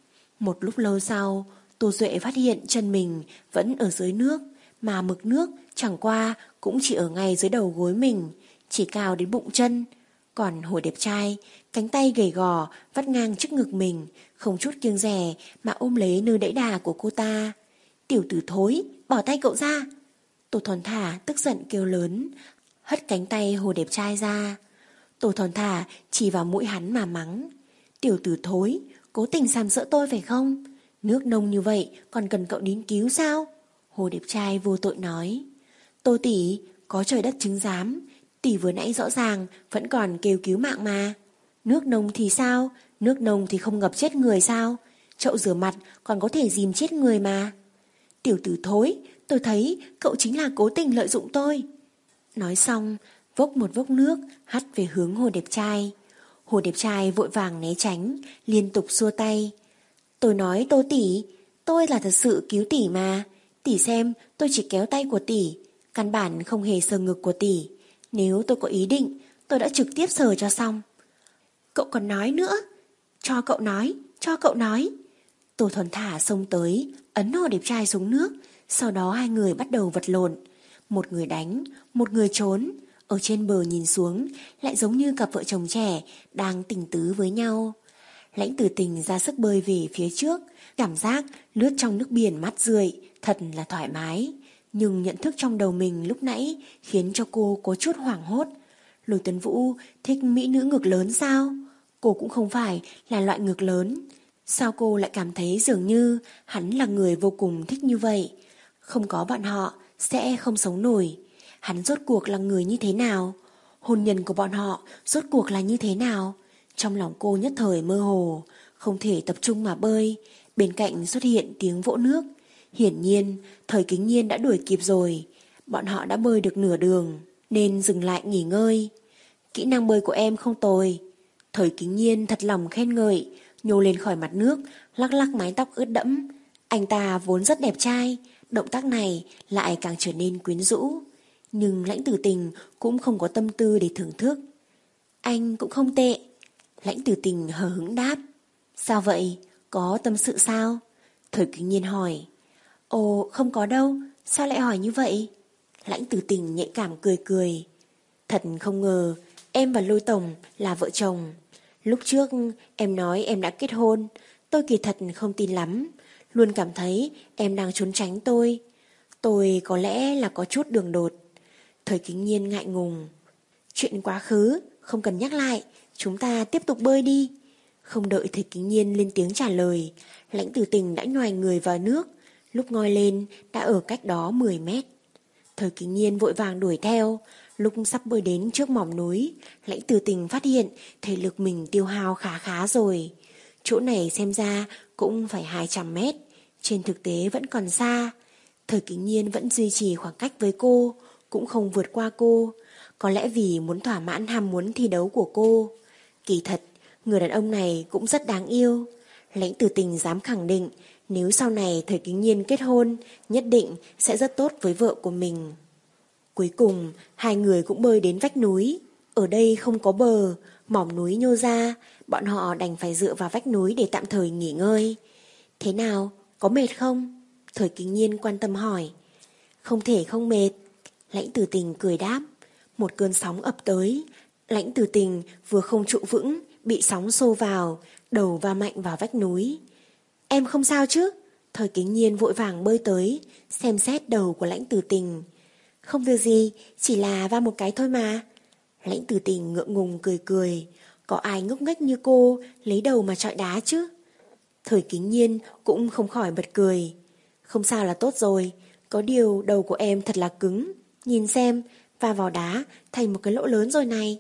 Speaker 2: Một lúc lâu sau, Tô Duệ phát hiện chân mình vẫn ở dưới nước, mà mực nước chẳng qua cũng chỉ ở ngay dưới đầu gối mình, chỉ cao đến bụng chân. Còn Hồ đẹp trai, cánh tay gầy gò vắt ngang trước ngực mình, không chút kiêng dè mà ôm lấy nơi đẫy đà của cô ta. Tiểu tử thối, bỏ tay cậu ra! Tô Thon Thả tức giận kêu lớn, hất cánh tay Hồ đẹp trai ra. Tô Thon Thả chỉ vào mũi hắn mà mắng. Tiểu tử thối, cố tình sàm sỡ tôi phải không? Nước nông như vậy còn cần cậu đến cứu sao? Hồ đẹp trai vô tội nói. Tô tỷ, có trời đất chứng giám, tỷ vừa nãy rõ ràng vẫn còn kêu cứu mạng mà. Nước nông thì sao? Nước nông thì không ngập chết người sao? Chậu rửa mặt còn có thể dìm chết người mà. Tiểu tử thối, tôi thấy cậu chính là cố tình lợi dụng tôi. Nói xong, vốc một vốc nước hắt về hướng Hồ đẹp trai. Hồ đẹp trai vội vàng né tránh, liên tục xua tay. Tôi nói Tô tỷ, tôi là thật sự cứu tỷ mà. Tỷ xem, tôi chỉ kéo tay của tỷ, căn bản không hề sờ ngực của tỷ. Nếu tôi có ý định, tôi đã trực tiếp sờ cho xong. Cậu còn nói nữa. Cho cậu nói, cho cậu nói. Tô Thon Thả xông tới, ấn Hồ đẹp trai xuống nước. Sau đó hai người bắt đầu vật lộn. Một người đánh, một người trốn. Ở trên bờ nhìn xuống, lại giống như cặp vợ chồng trẻ đang tình tứ với nhau. Lãnh Tử Tình ra sức bơi về phía trước, cảm giác lướt trong nước biển mát rượi, thật là thoải mái. Nhưng nhận thức trong đầu mình lúc nãy khiến cho cô có chút hoảng hốt. Lôi Tuấn Vũ thích mỹ nữ ngực lớn sao? Cô cũng không phải là loại ngực lớn. Sao cô lại cảm thấy dường như hắn là người vô cùng thích như vậy? Không có bọn họ sẽ không sống nổi. Hắn rốt cuộc là người như thế nào? Hôn nhân của bọn họ rốt cuộc là như thế nào? Trong lòng cô nhất thời mơ hồ, không thể tập trung mà bơi. Bên cạnh xuất hiện tiếng vỗ nước. Hiển nhiên, Thời Kính Nhiên đã đuổi kịp rồi. Bọn họ đã bơi được nửa đường, nên dừng lại nghỉ ngơi. Kỹ năng bơi của em không tồi. Thời Kính Nhiên thật lòng khen ngợi, nhô lên khỏi mặt nước, lắc lắc mái tóc ướt đẫm. Anh ta vốn rất đẹp trai, động tác này lại càng trở nên quyến rũ. Nhưng Lãnh Tử Tình cũng không có tâm tư để thưởng thức. Anh cũng không tệ. Lãnh Tử Tình hờ hững đáp. Sao vậy? Có tâm sự sao? Thời Kính Nhiên hỏi. Ồ, không có đâu. Sao lại hỏi như vậy? Lãnh Tử Tình nhạy cảm cười cười. Thật không ngờ em và Lôi Tổng là vợ chồng. Lúc trước em nói em đã kết hôn, tôi kỳ thật không tin lắm. Luôn cảm thấy em đang trốn tránh tôi. Tôi có lẽ là có chút đường đột. Thời Kính Nhiên ngại ngùng. Chuyện quá khứ không cần nhắc lại, chúng ta tiếp tục bơi đi. Không đợi Thời Kính Nhiên lên tiếng trả lời, Lãnh Tử Tình đã nhoài người vào nước. Lúc ngoi lên đã ở cách đó mười mét. Thời Kính Nhiên vội vàng đuổi theo. Lúc sắp bơi đến trước mỏm núi, Lãnh Tử Tình phát hiện thể lực mình tiêu hao khá khá rồi. Chỗ này xem ra cũng phải hai trăm mét, trên thực tế vẫn còn xa. Thời Kính Nhiên vẫn duy trì khoảng cách với cô, cũng không vượt qua cô. Có lẽ vì muốn thỏa mãn ham muốn thi đấu của cô. Kỳ thật, người đàn ông này cũng rất đáng yêu. Lãnh Tử Tình dám khẳng định, nếu sau này Thời Kính Nhiên kết hôn, nhất định sẽ rất tốt với vợ của mình. Cuối cùng, hai người cũng bơi đến vách núi. Ở đây không có bờ, mỏm núi nhô ra, bọn họ đành phải dựa vào vách núi để tạm thời nghỉ ngơi. Thế nào, có mệt không? Thời Kính Nhiên quan tâm hỏi. Không thể không mệt. Lãnh Tử Tình cười đáp. Một cơn sóng ập tới. Lãnh Tử Tình vừa không trụ vững, bị sóng xô vào, đầu va mạnh vào vách núi. Em không sao chứ? Thời Kính Nhiên vội vàng bơi tới, xem xét đầu của Lãnh Tử Tình. Không việc gì, chỉ là va một cái thôi mà. Lãnh Tử Tình ngượng ngùng cười cười. Có ai ngốc nghếch như cô lấy đầu mà chọi đá chứ? Thời Kính Nhiên cũng không khỏi bật cười. Không sao là tốt rồi. Có điều đầu của em thật là cứng. Nhìn xem, va vào đá thành một cái lỗ lớn rồi này.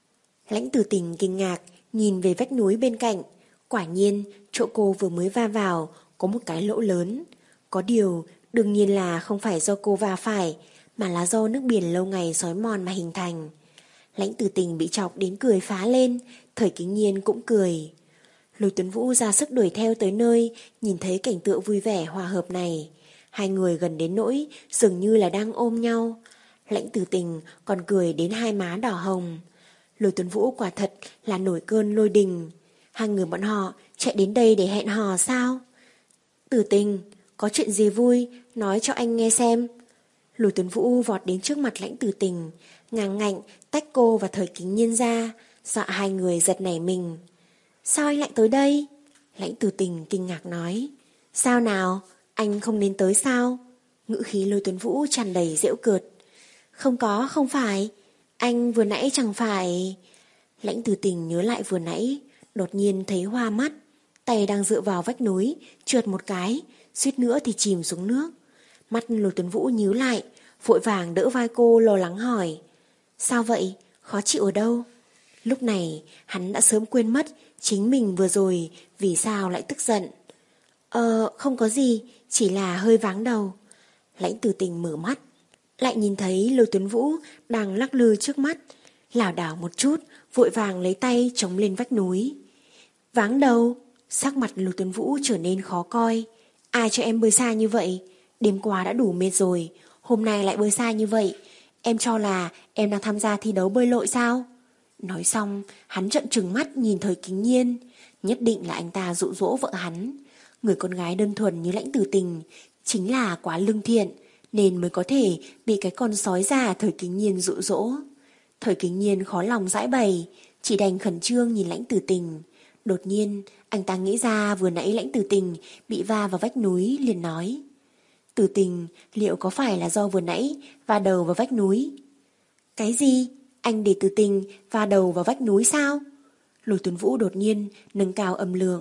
Speaker 2: Lãnh Tử Tình kinh ngạc nhìn về vách núi bên cạnh. Quả nhiên chỗ cô vừa mới va vào có một cái lỗ lớn. Có điều đương nhiên là không phải do cô va phải, mà là do nước biển lâu ngày xói mòn mà hình thành. Lãnh Tử Tình bị chọc đến cười phá lên. Thời Kính Nhiên cũng cười. Lôi Tuấn Vũ ra sức đuổi theo tới nơi, nhìn thấy cảnh tượng vui vẻ hòa hợp này. Hai người gần đến nỗi dường như là đang ôm nhau. Lãnh Tử Tình còn cười đến hai má đỏ hồng. Lôi Tuấn Vũ quả thật là nổi cơn lôi đình. Hai người bọn họ chạy đến đây để hẹn hò sao? Tử Tình, có chuyện gì vui, nói cho anh nghe xem. Lôi Tuấn Vũ vọt đến trước mặt Lãnh Tử Tình, ngang ngạnh tách cô và Thời Kính Nhiên ra, dọa hai người giật nảy mình. Sao anh lại tới đây? Lãnh Tử Tình kinh ngạc nói. Sao nào, anh không nên tới sao? Ngữ khí Lôi Tuấn Vũ tràn đầy giễu cợt. Không có, không phải. Anh vừa nãy chẳng phải... Lãnh Tử Tình nhớ lại vừa nãy, đột nhiên thấy hoa mắt. Tay đang dựa vào vách núi, trượt một cái, suýt nữa thì chìm xuống nước. Mắt Lôi Tuấn Vũ nhíu lại, vội vàng đỡ vai cô lo lắng hỏi. Sao vậy? Khó chịu ở đâu? Lúc này hắn đã sớm quên mất chính mình vừa rồi vì sao lại tức giận. Ờ, không có gì, chỉ là hơi váng đầu. Lãnh Tử Tình mở mắt, lại nhìn thấy Lôi Tuấn Vũ đang lắc lư trước mắt, lảo đảo một chút, vội vàng lấy tay chống lên vách núi. Váng đầu? Sắc mặt Lôi Tuấn Vũ trở nên khó coi. Ai cho em bơi xa như vậy? Đêm qua đã đủ mệt rồi, hôm nay lại bơi xa như vậy. Em cho là em đang tham gia thi đấu bơi lội sao? Nói xong, hắn trợn trừng mắt nhìn Thời Kính Nhiên. Nhất định là anh ta dụ dỗ vợ hắn. Người con gái đơn thuần như Lãnh Tử Tình chính là quá lương thiện, nên mới có thể bị cái con sói già Thời Kính Nhiên dụ dỗ. Thời Kính Nhiên khó lòng giải bày, chỉ đành khẩn trương nhìn Lãnh Tử Tình. Đột nhiên, anh ta nghĩ ra vừa nãy Lãnh Tử Tình bị va vào vách núi, liền nói. Tử Tình, liệu có phải là do vừa nãy va đầu vào vách núi? Cái gì? Anh để Tử Tình va đầu vào vách núi sao? Lôi Tuấn Vũ đột nhiên nâng cao âm lượng.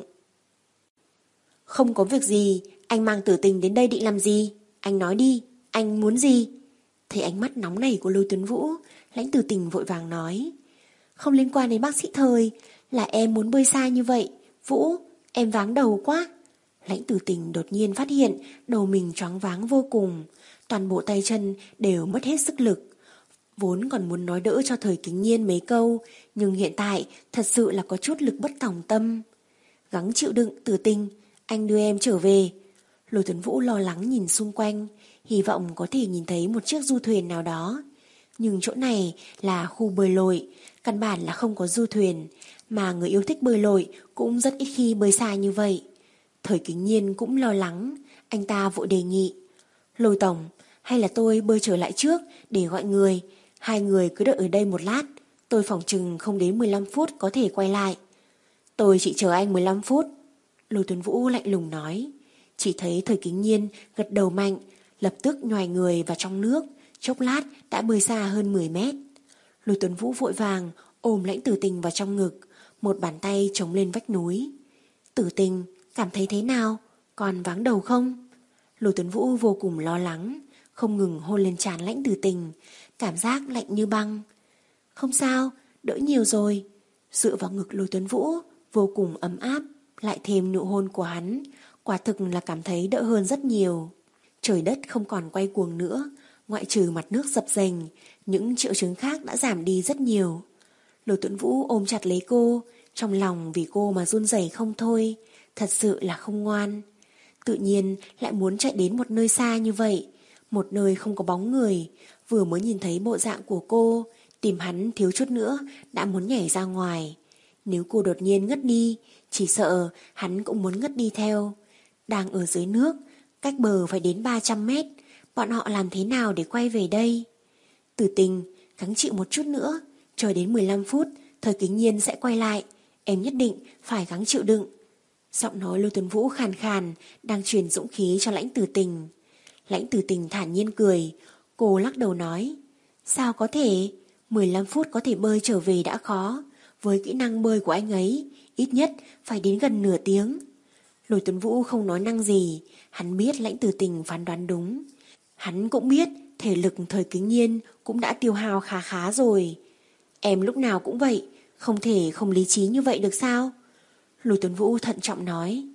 Speaker 2: Không có việc gì, anh mang Tử Tình đến đây định làm gì? Anh nói đi, anh muốn gì? Thấy ánh mắt nóng nảy của Lôi Tuấn Vũ, Lãnh Tử Tình vội vàng nói. Không liên quan đến bác sĩ Thời, là em muốn bơi xa như vậy. Vũ, em váng đầu quá. Lãnh Tử Tình đột nhiên phát hiện đầu mình choáng váng vô cùng, toàn bộ tay chân đều mất hết sức lực. Vốn còn muốn nói đỡ cho Thời Kính Nhiên mấy câu, nhưng hiện tại thật sự là có chút lực bất tòng tâm. Gắng chịu đựng Tử Tình, anh đưa em trở về. Lôi Tuấn Vũ lo lắng nhìn xung quanh, hy vọng có thể nhìn thấy một chiếc du thuyền nào đó. Nhưng chỗ này là khu bơi lội, căn bản là không có du thuyền, mà người yêu thích bơi lội cũng rất ít khi bơi xa như vậy. Thời Kính Nhiên cũng lo lắng, anh ta vội đề nghị. Lôi tổng, hay là tôi bơi trở lại trước để gọi người, hai người cứ đợi ở đây một lát, tôi phỏng chừng không đến mười lăm phút có thể quay lại. Tôi chỉ chờ anh mười lăm phút. Lôi Tuấn Vũ lạnh lùng nói. Chỉ thấy Thời Kính Nhiên gật đầu mạnh, lập tức nhoài người vào trong nước, chốc lát đã bơi xa hơn mười mét. Lôi Tuấn Vũ vội vàng ôm Lãnh Tử Tình vào trong ngực, một bàn tay chống lên vách núi. Tử Tình, cảm thấy thế nào? Còn váng đầu không? Lôi Tuấn Vũ vô cùng lo lắng, không ngừng hôn lên trán Lãnh Tử Tình, cảm giác lạnh như băng. Không sao, đỡ nhiều rồi. Dựa vào ngực Lôi Tuấn Vũ, vô cùng ấm áp, lại thêm nụ hôn của hắn, quả thực là cảm thấy đỡ hơn rất nhiều. Trời đất không còn quay cuồng nữa, ngoại trừ mặt nước dập dềnh, những triệu chứng khác đã giảm đi rất nhiều. Lôi Tuấn Vũ ôm chặt lấy cô, trong lòng vì cô mà run rẩy không thôi, thật sự là không ngoan. Tự nhiên lại muốn chạy đến một nơi xa như vậy, một nơi không có bóng người, vừa mới nhìn thấy bộ dạng của cô, tìm hắn thiếu chút nữa đã muốn nhảy ra ngoài. Nếu cô đột nhiên ngất đi, chỉ sợ hắn cũng muốn ngất đi theo. Đang ở dưới nước, cách bờ phải đến ba trăm mét, bọn họ làm thế nào để quay về đây? Tử Tình, gắng chịu một chút nữa, chờ đến mười lăm phút, Thời Kính Nhiên sẽ quay lại, em nhất định phải gắng chịu đựng. Giọng nói Lôi Tuấn Vũ khàn khàn, đang truyền dũng khí cho Lãnh Tử Tình. Lãnh Tử Tình thản nhiên cười, cô lắc đầu nói, sao có thể, mười lăm phút có thể bơi trở về đã khó, với kỹ năng bơi của anh ấy, ít nhất phải đến gần nửa tiếng. Lôi Tuấn Vũ không nói năng gì, hắn biết Lãnh Tử Tình phán đoán đúng. Hắn cũng biết thể lực Thời Kính Nhiên cũng đã tiêu hao khá khá rồi. Em lúc nào cũng vậy, không thể không lý trí như vậy được sao? Lôi Tuấn Vũ thận trọng nói.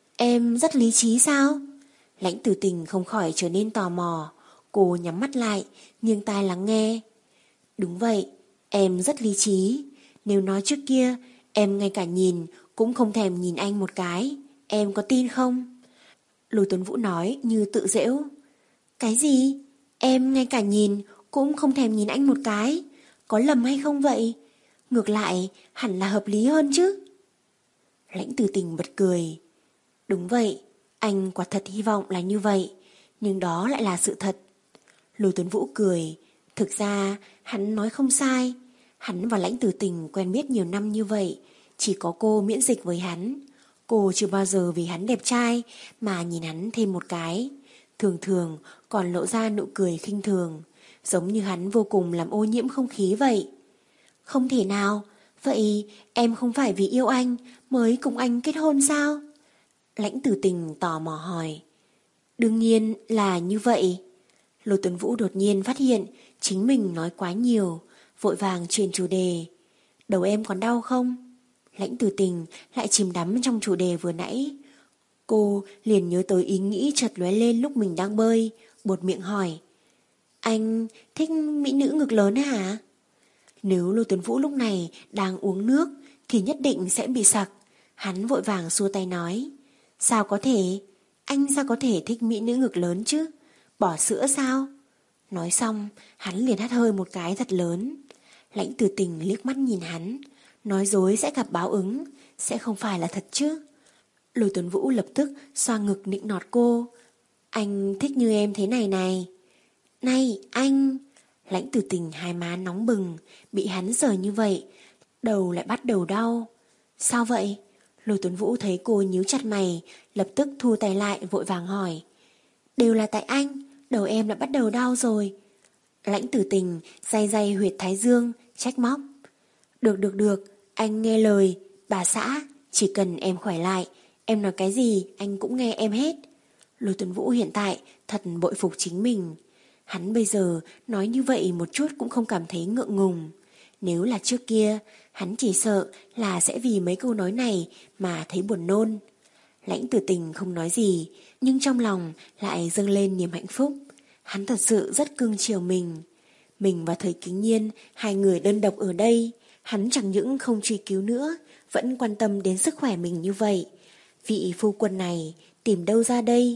Speaker 2: Em rất lý trí sao? Lãnh Tử Tình không khỏi trở nên tò mò. Cô nhắm mắt lại, nghiêng tai lắng nghe. Đúng vậy, em rất lý trí. Nếu nói trước kia, em ngay cả nhìn cũng không thèm nhìn anh một cái. Em có tin không? Lôi Tuấn Vũ nói như tự giễu. Cái gì? Em ngay cả nhìn cũng không thèm nhìn anh một cái. Có lầm hay không vậy? Ngược lại hẳn là hợp lý hơn chứ. Lãnh Tử Tình bật cười. Đúng vậy, Anh quả thật hy vọng là như vậy, nhưng đó lại là sự thật. Lôi Tuấn Vũ cười. Thực ra hắn nói không sai. Hắn và Lãnh Tử Tình quen biết nhiều năm như vậy, chỉ có cô miễn dịch với hắn. Cô chưa bao giờ vì hắn đẹp trai mà nhìn hắn thêm một cái. Thường thường còn lộ ra nụ cười khinh thường, giống như hắn vô cùng làm ô nhiễm không khí vậy. Không thể nào. Vậy em không phải vì yêu anh mới cùng anh kết hôn sao? Lãnh Tử Tình tò mò hỏi. Đương nhiên là như vậy. Lôi Tuấn Vũ đột nhiên phát hiện chính mình nói quá nhiều, vội vàng chuyển chủ đề. Đầu em còn đau không? Lãnh Tử Tình lại chìm đắm trong chủ đề vừa nãy. Cô liền nhớ tới ý nghĩ chợt lóe lên lúc mình đang bơi, buột miệng hỏi. Anh thích mỹ nữ ngực lớn hả? Nếu Lôi Tuấn Vũ lúc này đang uống nước thì nhất định sẽ bị sặc. Hắn vội vàng xua tay nói. Sao có thể? Anh sao có thể thích mỹ nữ ngực lớn chứ? Bỏ sữa sao? Nói xong hắn liền hắt hơi một cái thật lớn. Lãnh Tử Tình liếc mắt nhìn hắn. Nói dối sẽ gặp báo ứng, sẽ không phải là thật chứ? Lôi Tuấn Vũ lập tức xoa ngực nịnh nọt cô. Anh thích như em thế này này. Này anh! Lãnh Tử Tình hai má nóng bừng, bị hắn giở như vậy, đầu lại bắt đầu đau. Sao vậy? Lôi Tuấn Vũ thấy cô nhíu chặt mày, lập tức thu tay lại vội vàng hỏi. Đều là tại anh, đầu em đã bắt đầu đau rồi. Lãnh Tử Tình day day huyệt thái dương, trách móc. Được được được, anh nghe lời, bà xã, chỉ cần em khỏe lại, em nói cái gì anh cũng nghe em hết. Lôi Tuấn Vũ hiện tại thật bội phục chính mình. Hắn bây giờ nói như vậy một chút cũng không cảm thấy ngượng ngùng. Nếu là trước kia, hắn chỉ sợ là sẽ vì mấy câu nói này mà thấy buồn nôn. Lãnh Tử Tình không nói gì, nhưng trong lòng lại dâng lên niềm hạnh phúc. Hắn thật sự rất cưng chiều mình. Mình và Thời Kính Nhiên, hai người đơn độc ở đây, hắn chẳng những không truy cứu nữa, vẫn quan tâm đến sức khỏe mình như vậy. Vị phu quân này tìm đâu ra đây?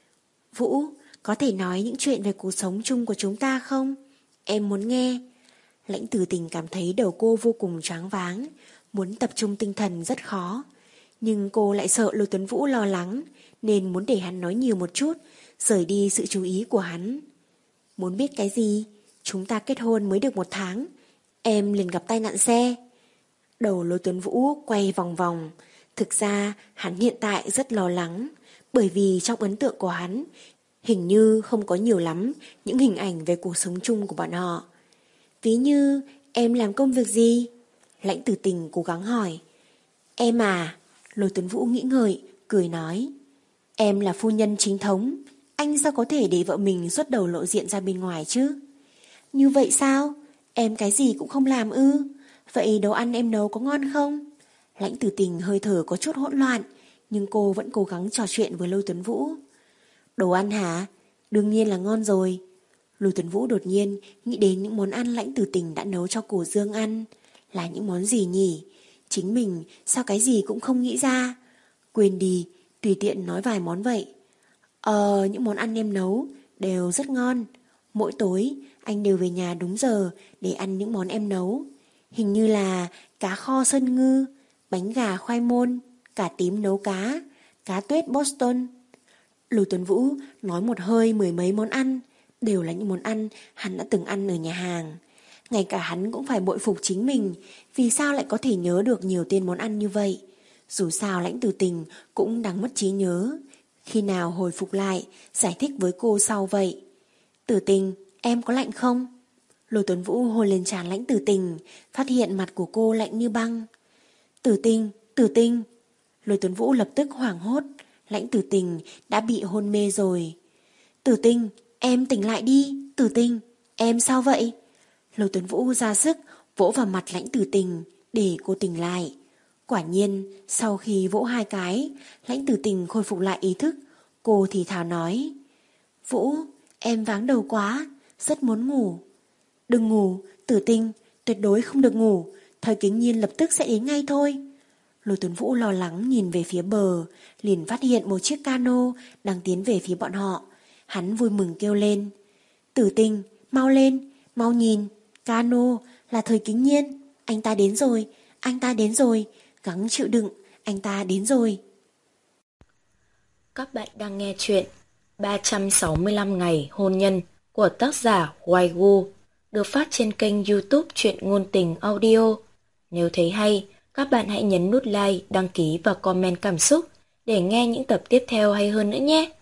Speaker 2: Vũ, có thể nói những chuyện về cuộc sống chung của chúng ta không? Em muốn nghe. Lãnh Tử Tình cảm thấy đầu cô vô cùng choáng váng, muốn tập trung tinh thần rất khó. Nhưng cô lại sợ Lôi Tuấn Vũ lo lắng, nên muốn để hắn nói nhiều một chút, rời đi sự chú ý của hắn. Muốn biết cái gì? Chúng ta kết hôn mới được một tháng, em liền gặp tai nạn xe. Đầu Lôi Tuấn Vũ quay vòng vòng. Thực ra hắn hiện tại rất lo lắng, bởi vì trong ấn tượng của hắn hình như không có nhiều lắm những hình ảnh về cuộc sống chung của bọn họ. Ví như em làm công việc gì? Lãnh Tử Tình cố gắng hỏi. Em à? Lôi Tuấn Vũ nghĩ ngợi, cười nói. Em là phu nhân chính thống, anh sao có thể để vợ mình xuất đầu lộ diện ra bên ngoài chứ? Như vậy sao? Em cái gì cũng không làm ư? Vậy đồ ăn em nấu có ngon không? Lãnh Tử Tình hơi thở có chút hỗn loạn, nhưng cô vẫn cố gắng trò chuyện với Lôi Tuấn Vũ. Đồ ăn hả? Đương nhiên là ngon rồi. Lôi Tuấn Vũ đột nhiên nghĩ đến những món ăn Lãnh Tử Tình đã nấu cho Cổ Dương ăn. Là những món gì nhỉ? Chính mình sao cái gì cũng không nghĩ ra. Quên đi, tùy tiện nói vài món vậy. Ờ, những món ăn em nấu đều rất ngon. Mỗi tối anh đều về nhà đúng giờ để ăn những món em nấu. Hình như là cá kho sơn ngư, bánh gà khoai môn, cà tím nấu cá, cá tuyết Boston. Lôi Tuấn Vũ nói một hơi mười mấy món ăn, đều là những món ăn hắn đã từng ăn ở nhà hàng. Ngay cả hắn cũng phải bội phục chính mình, vì sao lại có thể nhớ được nhiều tên món ăn như vậy. Dù sao Lãnh Tử Tình cũng đang mất trí nhớ. Khi nào hồi phục lại, giải thích với cô sau vậy. Tử Tình, em có lạnh không? Lôi Tuấn Vũ hôn lên trán Lãnh Tử Tình, phát hiện mặt của cô lạnh như băng. Tử Tình, Tử Tình. Lôi Tuấn Vũ lập tức hoảng hốt. Lãnh Tử Tình đã bị hôn mê rồi. Tử Tình, em tỉnh lại đi. Tử Tình, em sao vậy? Lôi Tuấn Vũ ra sức vỗ vào mặt Lãnh Tử Tình để cô tỉnh lại. Quả nhiên sau khi vỗ hai cái, Lãnh Tử Tình khôi phục lại ý thức. Cô thì thào nói. Vũ, em váng đầu quá, rất muốn ngủ. Đừng ngủ, Tử Tình, tuyệt đối không được ngủ. Thời Kính Nhiên lập tức sẽ đến ngay thôi. Lôi Tuấn Vũ lo lắng nhìn về phía bờ, liền phát hiện một chiếc cano đang tiến về phía bọn họ. Hắn vui mừng kêu lên. Tử Tình, mau lên, mau nhìn, cano là Thời Kính Nhiên. Anh ta đến rồi, anh ta đến rồi, gắng chịu đựng, anh ta đến rồi.
Speaker 1: Các bạn đang nghe chuyện ba trăm sáu mươi lăm ngày hôn nhân của tác giả Hoài Gu, được phát trên kênh YouTube Truyện Ngôn Tình Audio. Nếu thấy hay, các bạn hãy nhấn nút like, đăng ký và comment cảm xúc để nghe những tập tiếp theo hay hơn nữa nhé.